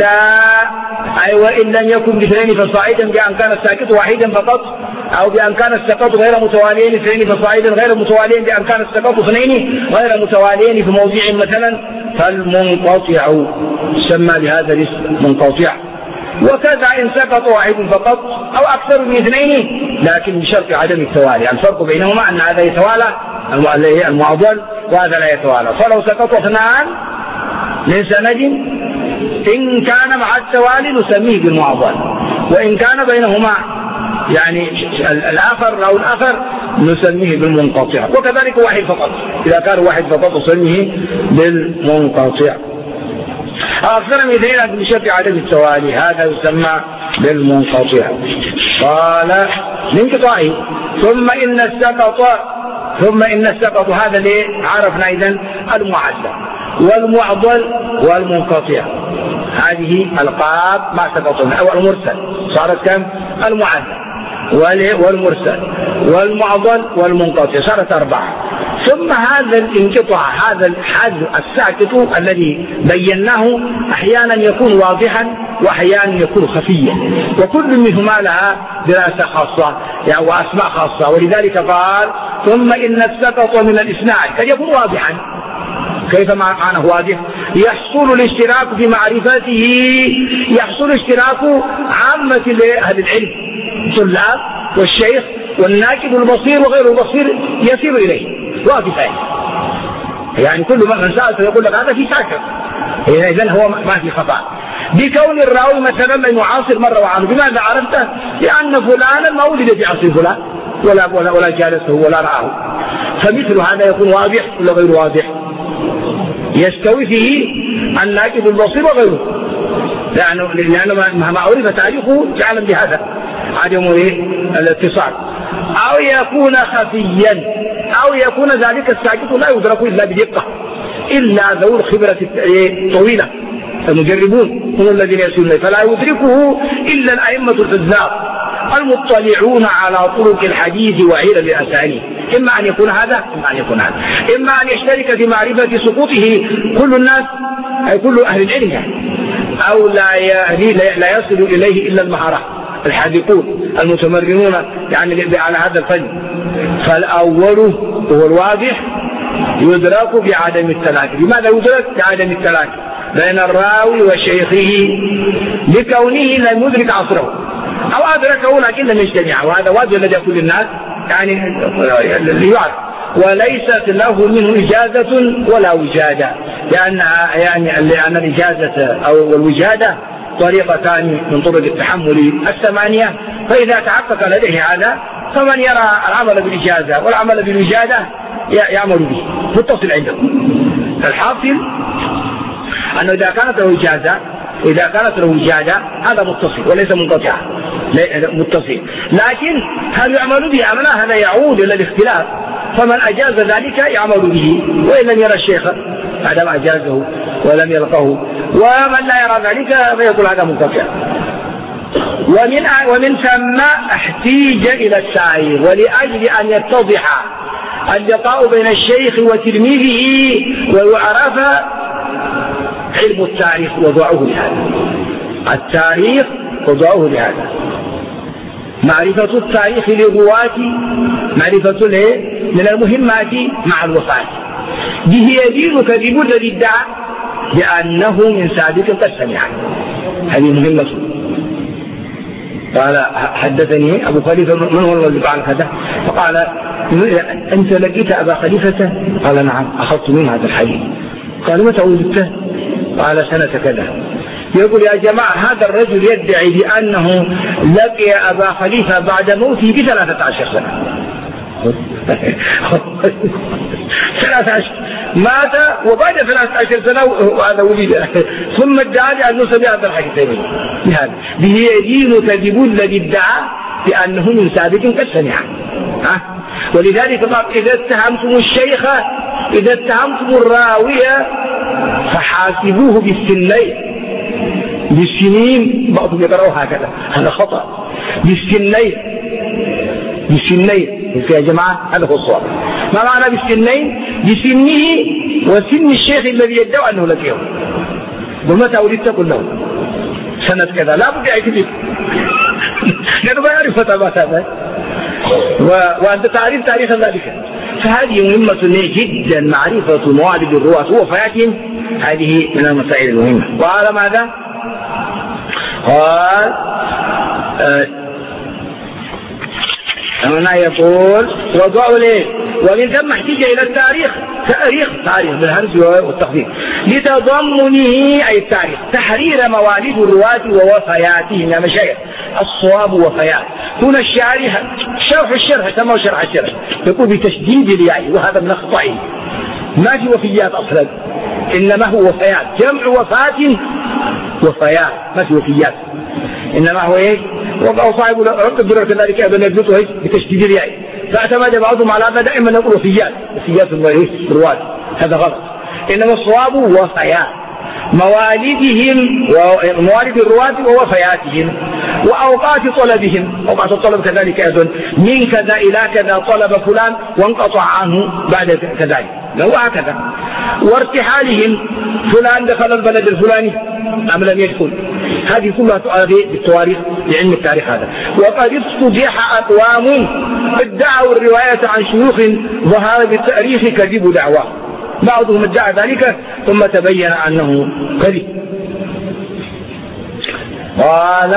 وإن لم يكن باثنين فصاعدا، بأن كان الساكت واحدا فقط، أو بأن كان السقط غير متواليين اثنين فصاعدا غير متواليين، بأن كان السقط اثنين غير متواليين في موضع مثلا، فالمنقطع يسمى بهذا الاسم منقطع. وكذا إن سقط واحد فقط أو أكثر من اثنين، لكن بشرط عدم التوالي. الفرق بينهما أن هذا يتوالى المعضل وهذا لا يتوالى. فلو سقط اثنان من سند إن كان مع التوالي نسميه بالمعضل، وإن كان بينهما يعني الآخر أو الآخر نسميه بالمنقطع. وكذلك واحد فقط، إذا كان واحد فقط نسميه بالمنقطع. أكثر من اثنين بشرط عدم التوالي هذا يسمى بالمنقطع. قال لانقطاعه ثم إن السقط هذا اللي عرفنا إذن المعدل والمعضل والمنقطع، هذه القاب ما سقطنا. أو المرسل صارت كم؟ المعدل والمرسل والمعضل والمنقطع، صارت 4. ثم هذا الانقطاع، هذا الحد الساكت الذي بيناه أحيانا يكون واضحا وأحيانا يكون خفيا، وكل منهما لها دراسة خاصة يعني وأسماء خاصة. ولذلك قال ثم إن السقط من الإسناد قد يكون واضحا. كيف معناه واضح؟ يحصل الاشتراك في معرفته، يحصل اشتراك عامة أهل العلم، الطلاب والشيخ والناكب والبصير وغير البصير يسير إليه واضحا. يعني كل من سأل فيقول لك هذا في ساكت، إذن هو ما في خطأ. بكون الراوي مثلا لم يعاصر مرة وعنه، بماذا عرفته؟ لأن فلانا ما ولد في عصر فلان ولا جالسه ولا رآه. فمثل هذا يكون واضح ولا غير واضح؟ يستوي فيه الناكب البصير وغيره، لأنه مهما عرف تاريخه جعلا بهذا عدم الاتصال. أو يكون خفيا، أو يكون ذلك الساكت لا يدرك إلا بدقة، إلا ذو الخبرة الطويلة المجربون هم الذين يسيرون، فلا يدركه إلا الأئمة الحذاق المطلعون على طرق الحديث وعلل الأسانيد. إما أن يكون هذا إما أن يشترك في معرفة سقوطه كل الناس أي كل أهل العلم يعني. أو لا يصل إليه إلا المهارة الحاذقون المتمرنون يعني على هذا الفن. فالأول هو الواضح يدرك بعدم التلاقي. لماذا يدرك بعدم التلاقي بين الراوي وشيخه؟ لكونه لم يدرك عصره أو أدركه لكن لم يجتمع، وهذا واجب لدى كل الناس يعني يعرف، وليست له منه إجازة ولا وجادة، لأن الإجازة أو الوجادة طريقتان من طرق التحمل 8. فإذا تحقق لديه هذا فمن يرى العمل بالإجازة والعمل بالوجادة يعمل به متصل عنده. الحاصل أنه إذا كانت له إجازة وإذا كانت له وجادة هذا متصل وليس منقطع متصل. لكن هل يعمل به أم لا؟ هذا يعود إلى الاختلاف. فمن أجاز ذلك يعمل به، وإن لم يرى الشيخ بعدما أجازه ولم يلقه، ومن لا يرى ذلك فيقول هذا منقطع. ومن ثم احتيج إلى السائر، ولأجل أن يتضح اللقاء بين الشيخ وتلميذه ويعرف علم التاريخ وضعه لهذا. التاريخ وضعه لهذا، معرفة التاريخ للرواة معرفة من المهمات مع الوفاة. به يدينك بمدد الدعاء لأنه من سابق قد سمع. هذه مهمة. قال حدثني أبو خليفة من هو الذي فعل هذا؟ فقال أنت لقيت أبا خليفة؟ قال نعم أخذت منه هذا الحديث. قال متى ولدته؟ قال سنة كذا. يقول يا جماعة هذا الرجل يدعي بأنه لقي أبا خليفة بعد موته ب13 سنة. 13 مات وبعد 13 سنة وهذا ولد، ثم ادعى لأنه سمع هذا الحديث بهذا. به يدينك بمدد الدعاء بأنه من سابق قد سمع. ولذلك قال إذا اتهمتم الشيخ إذا اتهمتم الراوية فحاسبوه بالسنين. بعضهم يقرأوا هكذا، هذا خطأ. بالسنين يا جماعة هذا هو الصواب. ما معنى بالسنين؟ بسنه وسن الشيخ الذي يدعو أنه لقيه. ومتى ولدت قل له سنة كذا، لا بد يكذب لأنه ما يعرف متى مات هذا، وأنت تعرف تاريخ ذلك. فهذه مهمة جدا، معرفة موالد الرواة ووفياتهم، هذه من المسائل المهمة. وقال ماذا؟ قال هنا يقول وضعوا ليه، ومن ثم احتج إلى التاريخ، تاريخ بالهمز والتخفيف لتضمنه أي التاريخ تحرير مواليد الرواة ووفياتهم يا مشايخ. الصواب وفيات. هنا شرح الشرح سموه شرح الشرح يقول بتشديد الياء، وهذا من أخطائه. ما في وفيات أصلا، إنما هو وفيات، جمع وفاة وفيات، ما في وفيات، إنما هو إيه؟ وقع صاحب رد الدرر كذلك أيضا يبدو بتشديد الياء، فاعتمد بعضهم على هذا دائما نقول وفيات الرواة، هذا غلط. إنما الصواب وفيات موالدهم وموالد الرواة ووفياتهم وأوقات طلبهم، أوقات الطلب كذلك أيضا من كذا إلى كذا طلب فلان وانقطع عنه بعد كذلك، هو هكذا. وارتحالهم، فلان دخل البلد الفلاني أم لم يدخل، هذه كلها تؤدي بالتواريخ بعلم التاريخ هذا. وقد افتضح أقوام ادعوا الرواية عن شيوخ ظهر بالتاريخ كذب دعواه، بعضهم ادعى ذلك ثم تبين أنه كذب. قال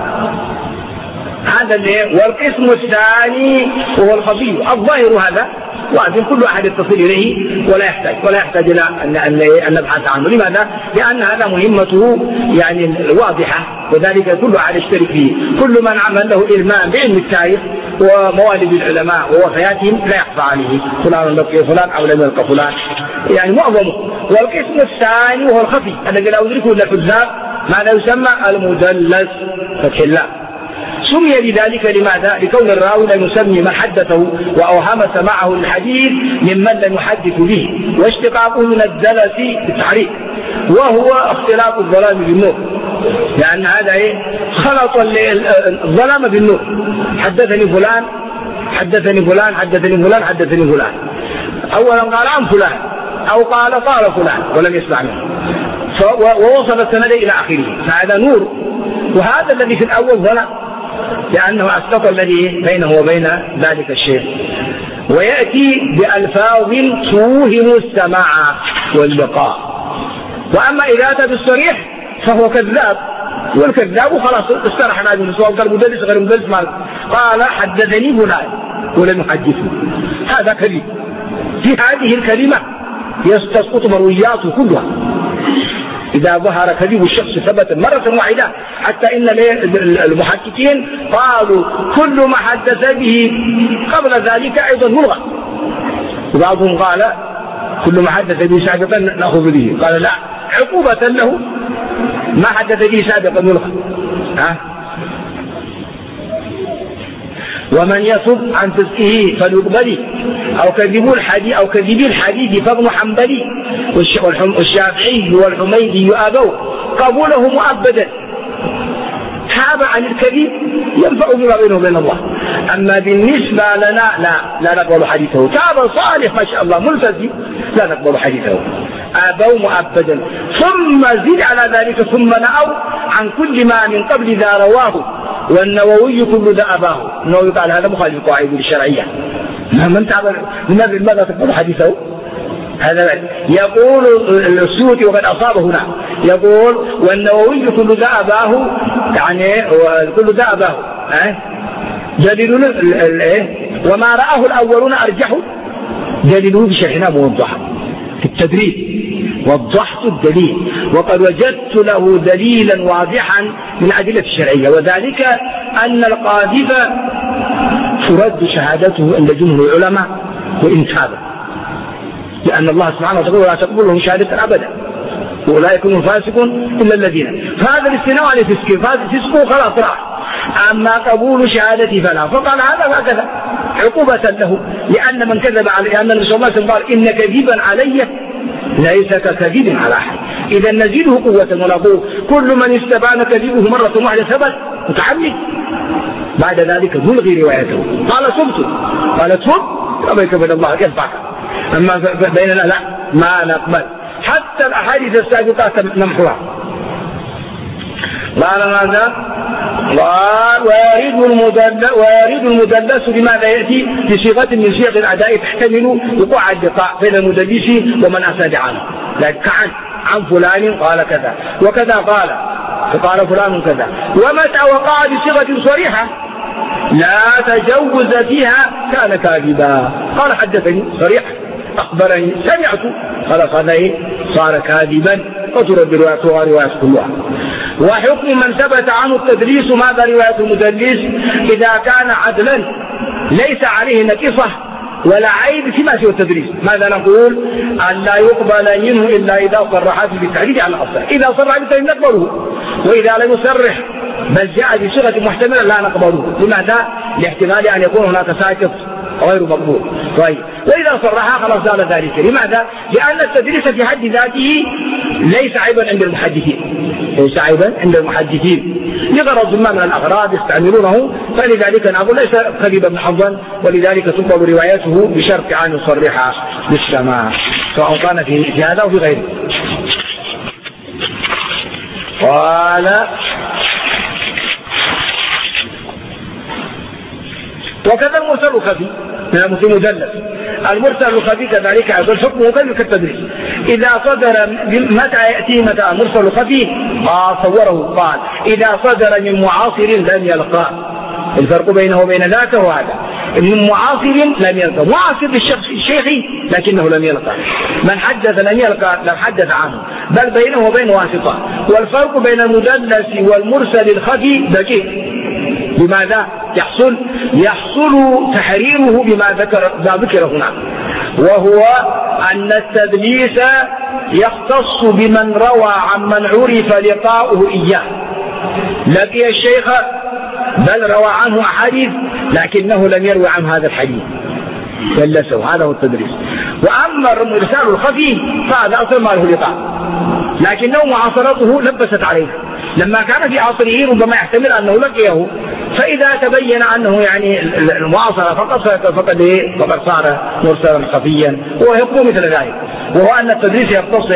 هذا والقسم الثاني وهو الخفي الظاهر، هذا وأذن كل أحد يتصل إليه ولا يحتاج إلى أن نبحث عنه. لماذا؟ لأن هذا مهمته يعني واضحة، وذلك كل أحد يشترك فيه. كل من عمل له إلمام بعلم التاريخ وموالد العلماء ووفياتهم لا يخفى عليه فلان لقي فلان أو لم يلقى فلان، يعني معظمه. والقسم الثاني وهو الخفي الذي لا يدركه إلا الحذاء، ماذا يسمى المدلس فتح الله. سمي بذلك لماذا؟ لكون الراوي لا يسمي من حدثه وأوهم سماعه الحديث ممن لم يحدث به، واشتقاقه من الدلس بالتحريك، وهو اختلاط الظلام بالنور، لأن هذا خلط الظلام بالنور. حدثني فلان حدثني فلان حدثني فلان حدثني فلان، أولا قال عن فلان أو قال فلان ولم يسمع منه، ووصل السند إلى آخره، فهذا نور. وهذا الذي في الأول ظلام، لأنه أسقط الذي بينه وبين ذلك الشيء. ويأتي بألفاظ توهم السماع واللقاء. وأما إذا أتى بالصريح فهو كذاب، والكذاب خلاص استرحنا منه، سواء قال مدلس غير مدلس، قال حدثني فلان ولم يحدثني، هذا كذب. في هذه الكلمة يستسقط مروياته كلها إذا ظهر كذب الشخص ثبت مرة واحدة، حتى إن المحققين قالوا كل ما حدث به قبل ذلك أيضا ملغى. وبعضهم قال كل ما حدث به سابقا نأخذ به، قال لا، عقوبة له ما حدث به سابقا ملغى. ومن يصب عن فسقه فليقبل، أو كذبي الحديث فابن حنبلي والشافعي والحميدي أبوا قبوله مؤبدا. تاب عن الكذب ينفع بما بينه وبين الله، أما بالنسبة لنا لا نقبل حديثه. تاب صالح ما شاء الله ملتزم، لا نقبل حديثه، أبوا مؤبدا. ثم زد على ذلك ثم نأوا عن كل ما من قبل ذا رواه، والنووي كل ذا أباه. النووي قال هذا مخالف القواعد الشرعية، من تعب لماذا تقبل حديثه؟ هذا يقول السيوطي وقد أصاب هنا، يقول والنووي كل ذا أباه، يعني كل ذا أباه دليل وما رآه الأولون أرجحوا دليله بشرحنا موضحا في التدريب، وضحت الدليل وقد وجدت له دليلا واضحا من أدلة الشرعية، وذلك أن القاذف ترد شهادته عند جمهور العلماء وإن تاب، لأن الله سبحانه وتعالى لا تقبل لهم شهادة أبدا، ولا يكون فاسق إلا الذين. فهذا الاستثناء على فسقه خلاص راح، أما قبول شهادته فلا. فقال هذا هكذا عقوبة له، لأن من كذب عليه، لأن النبي صلى الله عليه وسلم قال إن كذبا علي ليس ككذب على أحد. إذا نزيده قوة ونقول كل من استبان كذبه مرة واحدة ثبت متعمد، بعد ذلك نلغي روايته. قال صمت، قال تب كما يكفل الله ينفعك، أما بيننا لا ما نقبل حتى الأحاديث السابقة نمحوها. قال ماذا؟ قال ويريد المدلس بماذا يأتي بصيغة من صيغ الأداء تحتمل وقوع اللقاء بين المدلس ومن أسند عنه، لكن عن فلان قال كذا وكذا قال فلان كذا. ومتى وقع بصيغة صريحة لا تجوز فيها كان كاذبا. قال حدثني صريح، أخبرني، سمعت، خلاص هذا صار كاذبا وترد رواية كلها. وحكم من ثبت عنه التدليس ماذا رواية المدلس؟ إذا كان عدلا ليس عليه نقصة ولا عيب فيما سوى التدليس، ماذا نقول؟ أن لا يقبل منه إلا إذا صرح بالتعريض على الأصل. إذا صرح بالتعريض نقبله، وإذا لم يصرح بل جاء بصيغة محتملة لا نقبله. لماذا؟ لاحتمال أن يكون هناك ساقط غير مقبول. طيب، وإذا صرحها خلاص زال ذلك. لماذا؟ لأن التدليس في حد ذاته ليس عيبا عند المحدثين، ليس عيبا عند المحدثين لغرض ما من الأغراض يستعملونه، فلذلك نقول ليس كذبا محضا، ولذلك تقبل روايته بشرط أن يصرح بالسماع سواء كان في هذا أو في غيره. قال وكذا المرسل الخفي في مدلس. المرسل الخفي كذلك أيضا حكمه كالتدريس. إذا صدر متى يأتي متى المرسل الخفي؟ صوره قال إذا صدر من معاصر لم يلقى. الفرق بينه وبين ذاته هذا، من معاصر لم يلقى، معاصر الشيخ لكنه لم يلقى، من حدث لم يلقى لم حدث عنه، بل بينه وبين واسطة. والفرق بين المدلس والمرسل الخفي دقيق. بماذا يحصل تحريره بما ذكر هنا، وهو أن التدليس يختص بمن روى عمن عرف لقاؤه إياه، لقي الشيخ بل روى عنه أحاديث لكنه لم يروي عن هذا الحديث دلسه، هذا هو التدليس. وأما الإرسال الخفي فهذا أصلا ما له لقاء، لكنه معاصرته لبست عليه، لما كان في عصره ربما يحتمل أنه لقيه، فإذا تبين أنه يعني المعاصرة فقد صار مرسلا خفيا، ويكون مثل ذلك، وهو أن التدليس يختص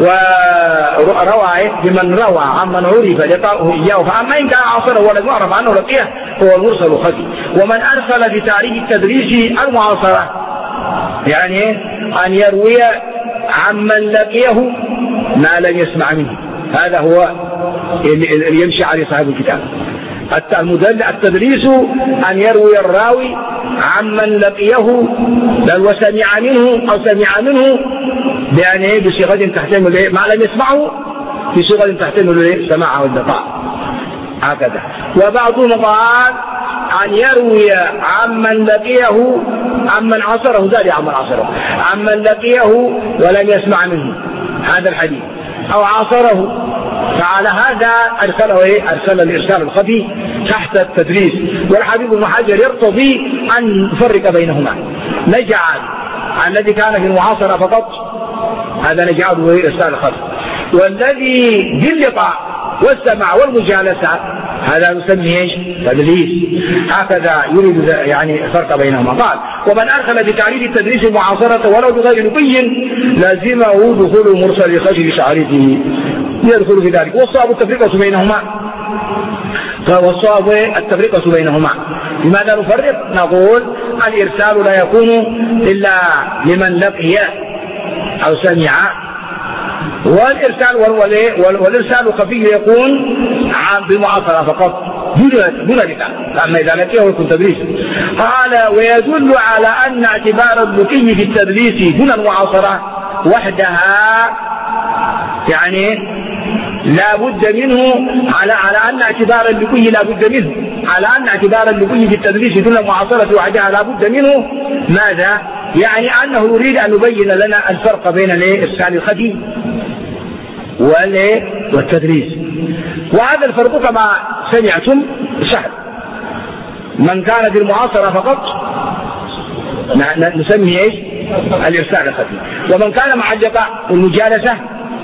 وروى بمن روى عمن عرف لقاؤه إياه، فأما إن كان عاصره ولم يعرف عنه لقيه هو المرسل الخفي. ومن أرسل بتعريف التدليس المعاصرة يعني أن يروي عمن لقيه ما لم يسمع منه، هذا هو اللي يمشي عليه صاحب الكتاب. التدليس أن يروي الراوي عمن لقيه بل وسمع منه أو سمع منه يعني بصيغة تحتمل ما لم يسمعه، بصيغة تحتمل سماعه واللقاء هكذا. وبعضهم قال أن يروي عمن لقيه عمن عصره، ذلك عمن لقيه ولم يسمع منه هذا الحديث أو عاصره، فعلى هذا أرسل الإرسال الخفي تحت التدليس. والحبيب بن حجر يرتضي أن نفرق بينهما، نجعل الذي كان في المعاصرة فقط هذا نجعله إرسال الخفي، والذي باللقاء والسمع والمجالسة هذا نسميه تدليس. هكذا يريد يعني فرق بينهما. قال ومن أرسل بتعريف التدليس المعاصرة ولو بغير مبين لازمه دخول مرسل الخفي بتعريفه، يدخل في ذلك. والصواب التفرقة بينهما. لماذا نفرق؟ نقول الإرسال لا يكون إلا لمن لقي أو سمع، والإرسال الخفي يكون بالمعاصرة فقط دون لقاء، أما إذا لقيه يكون تدليس. قال ويدل على أن اعتبار اللقي في التدليس دون المعاصرة وحدها يعني لا بد منه، على أن اعتبار اللقي لا بد منه، على أن اعتبار اللقي في التدليس دون المعاصرة وحدها لا بد منه. ماذا؟ يعني أنه يريد أن يبين لنا الفرق بين الإرسال الخفي والتدليس، وهذا الفرق كما سمعتم سهل. من كان في المعاصرة فقط نسميه الإرسال الخفي، ومن كان مع اللقاء والمجالسة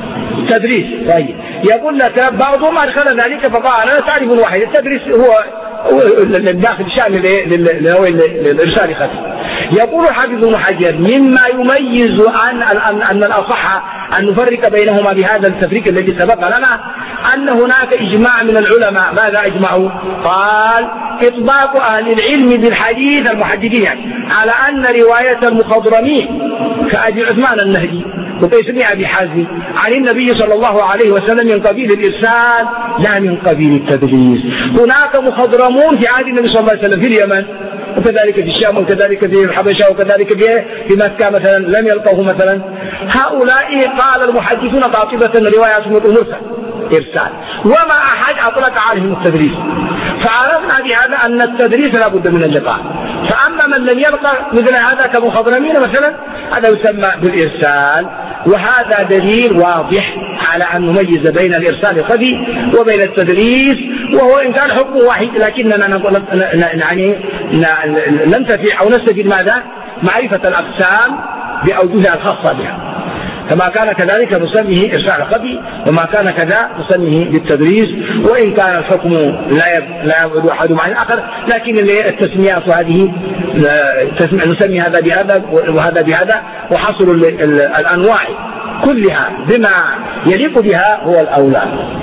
تدريس. طيب يقول لك بعضهم أدخل ذلك فقال أنا تعرف واحد، التدريس هو داخل شأن للإرسال خفي. يقول الحافظ ابن حجر مما يميز أن الأصح أن نفرق بينهما بهذا التفريق الذي سبق لنا أن هناك إجماع من العلماء. ماذا أجمعوا؟ قال إطباق أهل العلم بالحديث المحدثين على أن رواية المخضرمين كأبي عثمان النهدي وقيس بن أبي حازم عن النبي صلى الله عليه وسلم من قبيل الإرسال لا من قبيل التدليس. هناك مخضرمون في عهد النبي صلى الله عليه وسلم في اليمن وكذلك في الشام وكذلك في الحبشة وكذلك في مكة مثلا لم يلقوه مثلا. هؤلاء قال المحدثون قاطبة رواياتهم مرسل إرسال وما أحد أطلق عليهم التدريس. فعرفنا بهذا أن التدريس لا بد من اللقاء. فأما من لم يلقى مثل هذا كمخضرمين مثلا هذا يسمى بالإرسال. وهذا دليل واضح على أن نميز بين الإرسال الخفي وبين التدريس، وهو إن كان حكم واحد لكننا يعني ننتفع أو نستفيد ماذا؟ معرفة الأقسام بأوجهها الخاصة بها. فما كان كذلك نسميه إرسال خفي وما كان كذا نسميه بالتدريس، وإن كان الحكم لا يبعد أحد عن الآخر، لكن التسميات هذه نسمي هذا بهذا وهذا بهذا، وحصر الأنواع كلها بما يليق بها هو الأولى.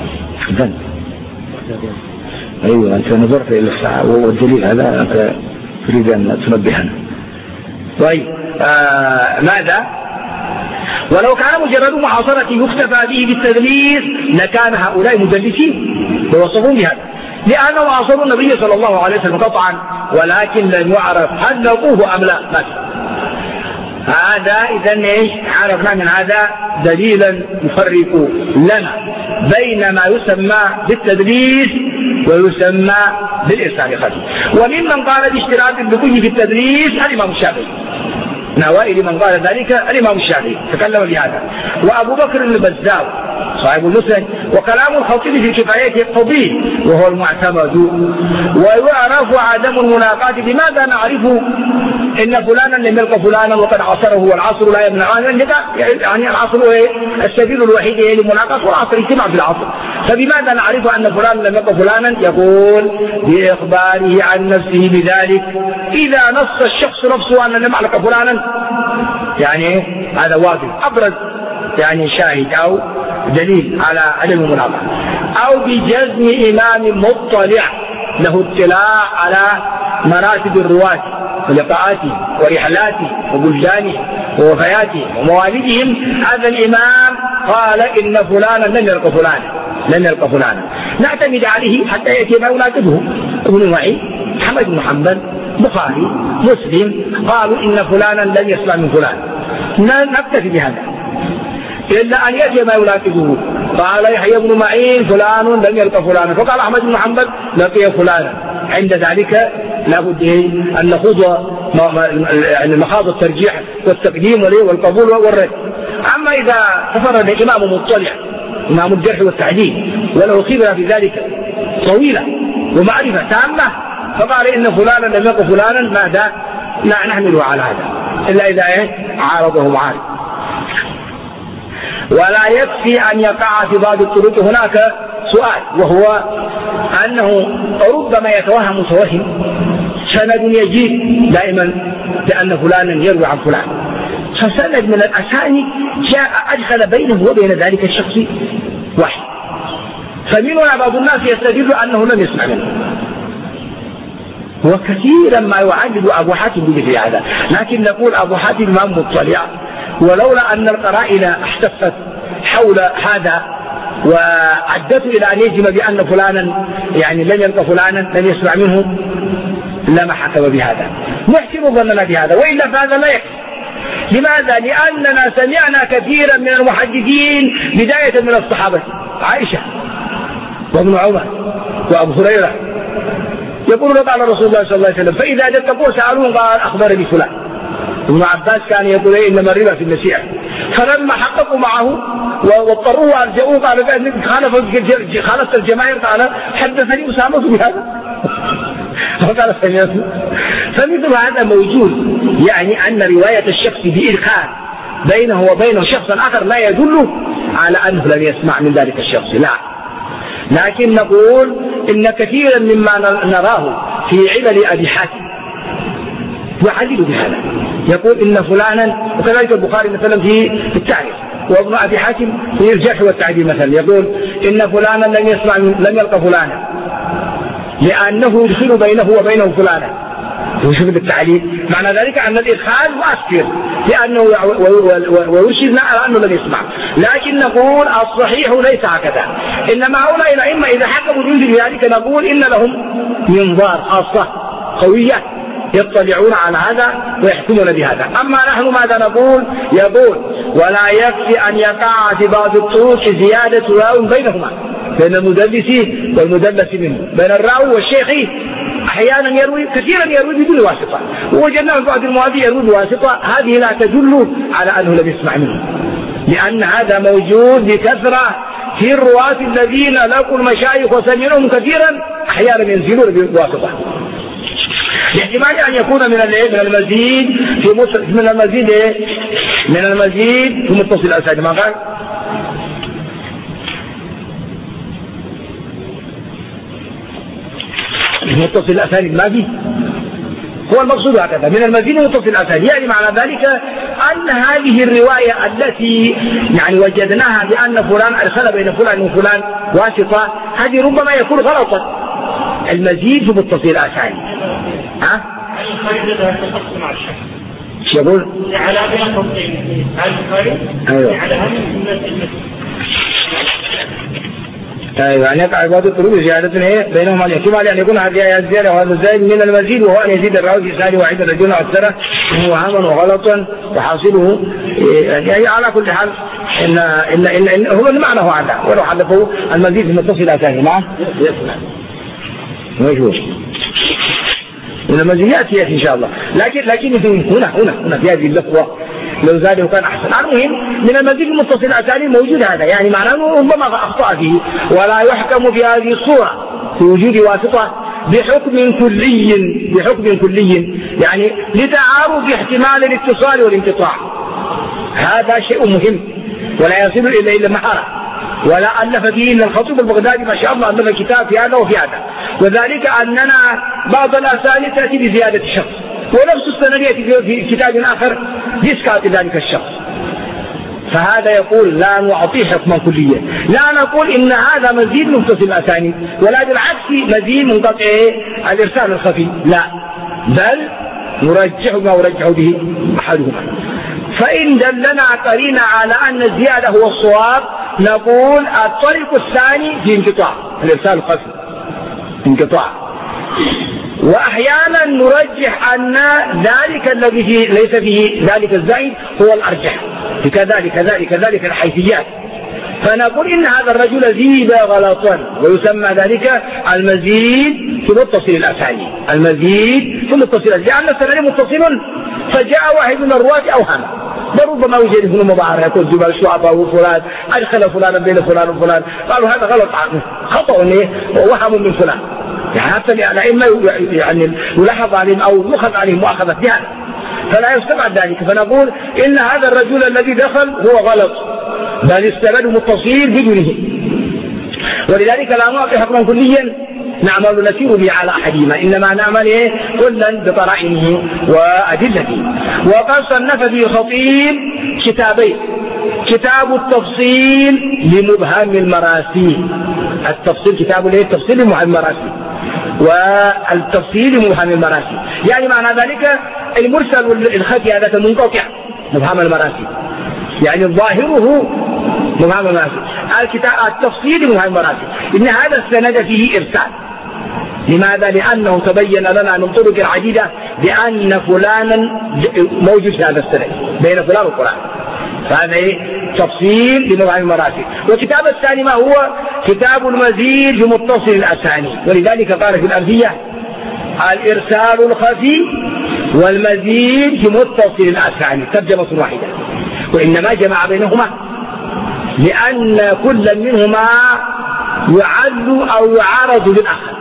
أيوة أنت نظرت إلى الساعة والدليل هذا أنت تريد أن تنبهنا. طيب ماذا؟ ولو كان مجرد محاصرة يكتفى به بالتدليس لكان هؤلاء مدلسين ويوصفون بهذا، لأنهم عاصروا النبي صلى الله عليه وسلم قطعا، ولكن لم يعرف هل لقوه أم لا. هذا إذن إيش؟ عرفنا من هذا دليلا يفرق لنا بين ما يسمى بالتدليس ويسمى بالإرسال الخفي. وممن قال باشتراط الدخول في التدليس الإمام الشافعي، نوائل من قال ذلك الإمام الشافعي تكلم بهذا، وأبو بكر البزار صاحب المسند، وكلام الخطيب في كفايته طويل وهو المعتمد. ويعرف عدم الملاقاة. بماذا نعرف إن فلانا لم يلقى فلانا وقد عصره، والعصر لا يمنع يعني العصر السبيل الوحيد للملاقاة والعصر اجتماع في العصر. فبماذا نعرف أن فلانا لم يلقى فلانا؟ يقول بإخباره عن نفسه بذلك. إذا نص الشخص نفسه أن لم يلقى فلانا يعني هذا واضح أبرز يعني شاهد أو دليل على عدم الملاقاة، أو بجزم إمام مطلع له اطلاع على مراتب الرواة ولقاءاتهم ورحلاتهم وبلدانهم ووفياتهم وموالدهم. هذا الإمام قال إن فلانا لم يلقى فلانا نعتمد عليه حتى يأتي ما يناسبه. ابن معين، محمد بن حنبل، بخاري، مسلم قالوا إن فلانا لم يسمع من فلان، نكتفي بهذا إلا أن يأتي ما يناسبه. قال يحيى بن معين فلان لم يلقى فلانا، فقال أحمد بن حنبل لقي فلانا. عند ذلك لابد أن نخوض مخاض الترجيح والتقديم والقبول والرد. أما إذا تفرد الإمام مطلع إمام الجرح والتعديل وله خبرة في ذلك طويلة ومعرفة تامة، فقال إن فلانا لم يلقى فلانا، ماذا؟ لا نحمله على هذا إلا إذا عارضه معارض. ولا يكفي أن يقع في بعض الطرق. هناك سؤال وهو أنه ربما يتوهم متوهم سند يجيء دائما لأن فلانا يروي عن فلان، فسند من الأسانيد جاء أدخل بينه وبين ذلك الشخص واحد، فمنها بعض الناس يستدل أنه لم يسمع منه، وكثيرا ما يعدد أبو حاتم بمثل هذا. لكن نقول أبو حاتم إمام مطلع، ولولا أن القرائن احتفت حول هذا وعدته إلى أن يجزم بأن فلانا يعني لم يلقى فلانا لم يسمع منه لما حكم بهذا. نحسن ظننا بهذا، وإلا فهذا لا يكفي. لماذا؟ لأننا سمعنا كثيرا من المحدثين بداية من الصحابة، عائشة وابن عمر وأبو هريرة يقولون قال رسول الله صلى الله عليه وسلم، فإذا تقول سألون قال أخبرني فلان. ابن عباس كان يقول إنما الربا في النسيئة، فلما حققوا معه واضطروه وأرجعوه قال خالفت الجماهير، قال حدثني أسامة بهذا وقال سمعته. فمثل هذا موجود، يعني أن رواية الشخص بإدخال بينه وبين شخص آخر لا يدل على أنه لم يسمع من ذلك الشخص، لا. لكن نقول إن كثيرا مما نراه في علل أبي حاتم يعلل بهذا، يقول إن فلانا، وكذلك البخاري مثلا في التعريف، وابن أبي حاتم في الجرح والتعديل مثلا يقول إن فلانا لم يلقى فلانا لأنه يدخل بينه وبينه فلانا. وشوف التعليل، معنى ذلك أن الإدخال مؤثر لأنه ويرشدنا على أنه لم يسمع، لكن نقول الصحيح ليس هكذا. إنما هؤلاء الأئمة إذا حكموا بذلك نقول إن لهم منظار خاصة قوية يطلعون على هذا ويحكمون بهذا. أما نحن ماذا نقول؟ يقول ولا يكفي أن يقع في بعض الطرق زيادة راو بينهما، بين المدلس والمدلس منه، بين الراوي والشيخ أحيانا يروي، كثيرا يروي بدون واسطة، ووجدنا في بعض المواضيع يروي بواسطة، هذه لا تدل على أنه لم يسمع منه، لأن هذا موجود بكثرة في الرواة الذين لقوا المشايخ وسمعوهم كثيرا، أحيانا ينزلون بواسطة. احتمال أن يكون من المزيد في متصل الأسانيد. ما قال متصل الأسانيد ما فيه، هو المقصود هكذا من المزيد متصل الأسانيد، يعني معنى ذلك أن هذه الرواية التي يعني وجدناها بأن فلان أرسل بين فلان وفلان واسطة، هذه ربما يكون غلطا. المزيد في متصل الأسانيد ها؟ شو يقول؟ على هذا الخطين أيوة يعني يقع بعض الطرق زيادة هي بينهما الاحتمال أن يكون هذه الزيادة وهذا الزائد من المزيد، وهو أن يزيد الراوي في سنة واحدة رجل أو أكثر وهما وغلطا وحاصله يعني على كل حال إن هو المعنى هو هذا، ولو حدثه المزيد في متصل ثاني معه يسمع مشهور من المزيات يأتي إن شاء الله، لكن هنا في هذه اللفظة لو زاده كان أحسن. المهم من المزيد المتصل الأسانيد موجود هذا، يعني معناه ربما أخطأ فيه، ولا يحكم بهذه الصورة في وجود واسطة بحكم كلي يعني لتعارض احتمال الاتصال والانقطاع. هذا شيء مهم ولا يصل إلا محارة، ولا ألف فيه إلا الخطيب البغدادي ما شاء الله ألف كتاب في هذا وفي هذا، وذلك أننا بعض الأسانيد تأتي بزيادة الشخص، ونفس السند يأتي في كتاب آخر بإسقاط ذلك الشخص. فهذا يقول لا نعطيه حكما كليا، لا نقول إن هذا مزيد متصل الأسانيد، ولا بالعكس مزيد منقطع الإرسال الخفي، لا، بل نرجح ما ورجح به أحدهما. فإن دلنا قرينا على أن الزيادة هو الصواب نقول الطريق الثاني في انقطاع، الإرسال الخفي انقطاع. وأحيانا نرجح أن ذلك الذي ليس فيه ذلك الزائد هو الأرجح في كذلك الحيثيات، فنقول إن هذا الرجل زيد غلطا، ويسمى ذلك المزيد في متصل الأسانيد، المزيد في متصل الأسانيد، لأن السند متصل فجاء واحد من الرواة أوهم، وربما يوجد ابن مبارك يقول جبل شعبة وفلان أدخل فلانا بين فلان وفلان، قالوا هذا غلط عنه خطأ ووهم من فلان، يعني حتى الأئمة يعني يلاحظ عليهم أو يؤخذ عليهم مؤاخذة بهذا، فلا يستبعد ذلك. فنقول إن هذا الرجل الذي دخل هو غلط، بل السند متصل بدونه، ولذلك لا نعطي حكما كليا نعمل نسير به على أحدهما، إنما نعمل كلا بقرائنه وأدلته. وقد صنف في الخطيب كتابين، كتاب التفصيل لمبهم المراسيل، التفصيل كتاب التفصيل لمبهم المراسيل، والتفصيل لمبهم المراسيل، يعني معنى ذلك المرسل والخفي هذا المنقطع مبهم المراسيل، يعني ظاهره مبهم المراسيل، الكتاب التفصيل لمبهم المراسيل، إن هذا السند فيه إرسال. لماذا؟ لأنه تبين لنا من طرق العديدة بأن فلانا موجود في هذا السند بين فلان وفلان، فهذا تفصيل لمبهم المراسيل. والكتاب الثاني ما هو؟ كتاب المزيد في متصل الأسانيد، ولذلك قال في الألفية الإرسال الخفي والمزيد في متصل الأسانيد ترجمة واحدة، وإنما جمع بينهما لأن كل منهما يعد أو يعارض بالآخر.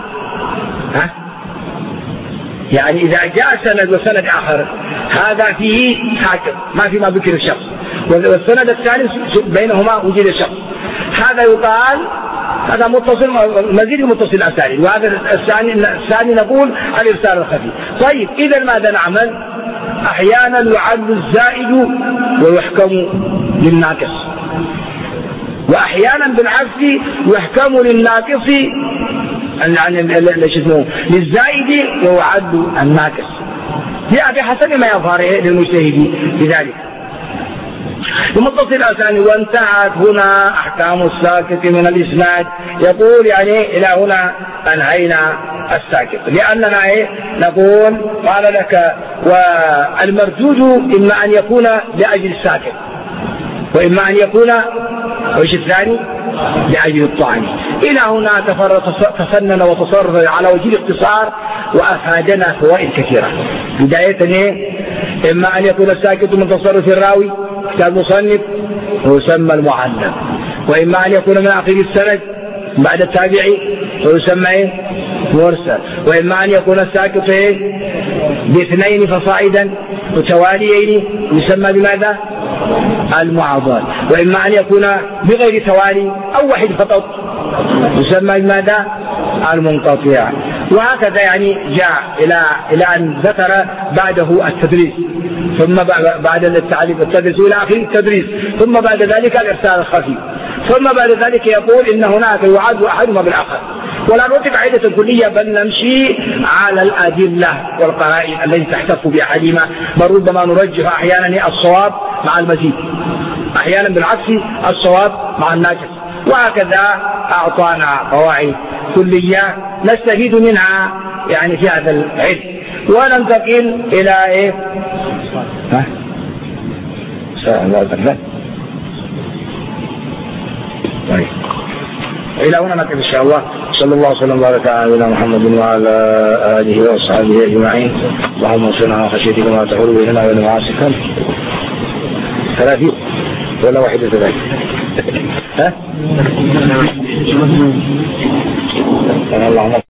يعني إذا جاء سند وسند آخر هذا فيه حاكم ما في ما ذكر الشخص، والسند الثالث بينهما وجد الشخص، هذا يقال هذا متصل مزيد متصل أسانيد، وهذا الثاني نقول الإرسال الخفي. طيب إذا ماذا نعمل؟ أحيانا يعل الزائد ويحكم للناقص، وأحيانا بالعكس يحكم للناقص للزائد ويعد الناقص، بحسب ما يظهر للمجتهد بذلك. المتصل الثاني وانتهت هنا أحكام الساكت من الإسناد. يقول يعني إلى هنا أنهينا الساكت، لأننا نقول قال لك والمردود إما أن يكون لأجل الساكت، وإما أن يكون وش الثاني لأجل الطعن. إلى هنا تفنن وتصرف على وجه الاختصار وأفادنا فوائد كثيرة. بداية إما أن يكون الساكت من تصرف الراوي كالمصنف ويسمى المعلم، وإما أن يكون من آخر السند بعد التابعي ويسمى مرسل، وإما أن يكون الساكت باثنين فصاعدا متواليين يسمى بماذا؟ المعضل، وإما أن يكون بغير توالي أو واحد فقط يسمى بماذا؟ المنقطع. وهكذا يعني جاء إلى أن ذكر بعده التدريس، ثم بعد التعليق التدريس إلى آخر التدريس، ثم بعد ذلك الإرسال الخفي، ثم بعد ذلك يقول إن هناك يعاد أحدهما بالآخر. ولا نعطي قاعدة كلية بل نمشي على الأدلة والقرائن التي تحتف بأحدهما، بل ربما نرجح أحيانا الصواب مع المزيد، أحيانا بالعكس الصواب مع الناقص. وهكذا أعطانا قواعد كلية نستفيد منها يعني في هذا العلم. وننتقل إلى إيه؟ طيب إلى هنا نقف إن شاء الله. صلى الله وسلم وبارك على نبينا محمد وعلى آله وأصحابه أجمعين. اللهم صل على خشيتك ما تحول بيننا وبين معاصيك. 30 ولا 31؟ ها؟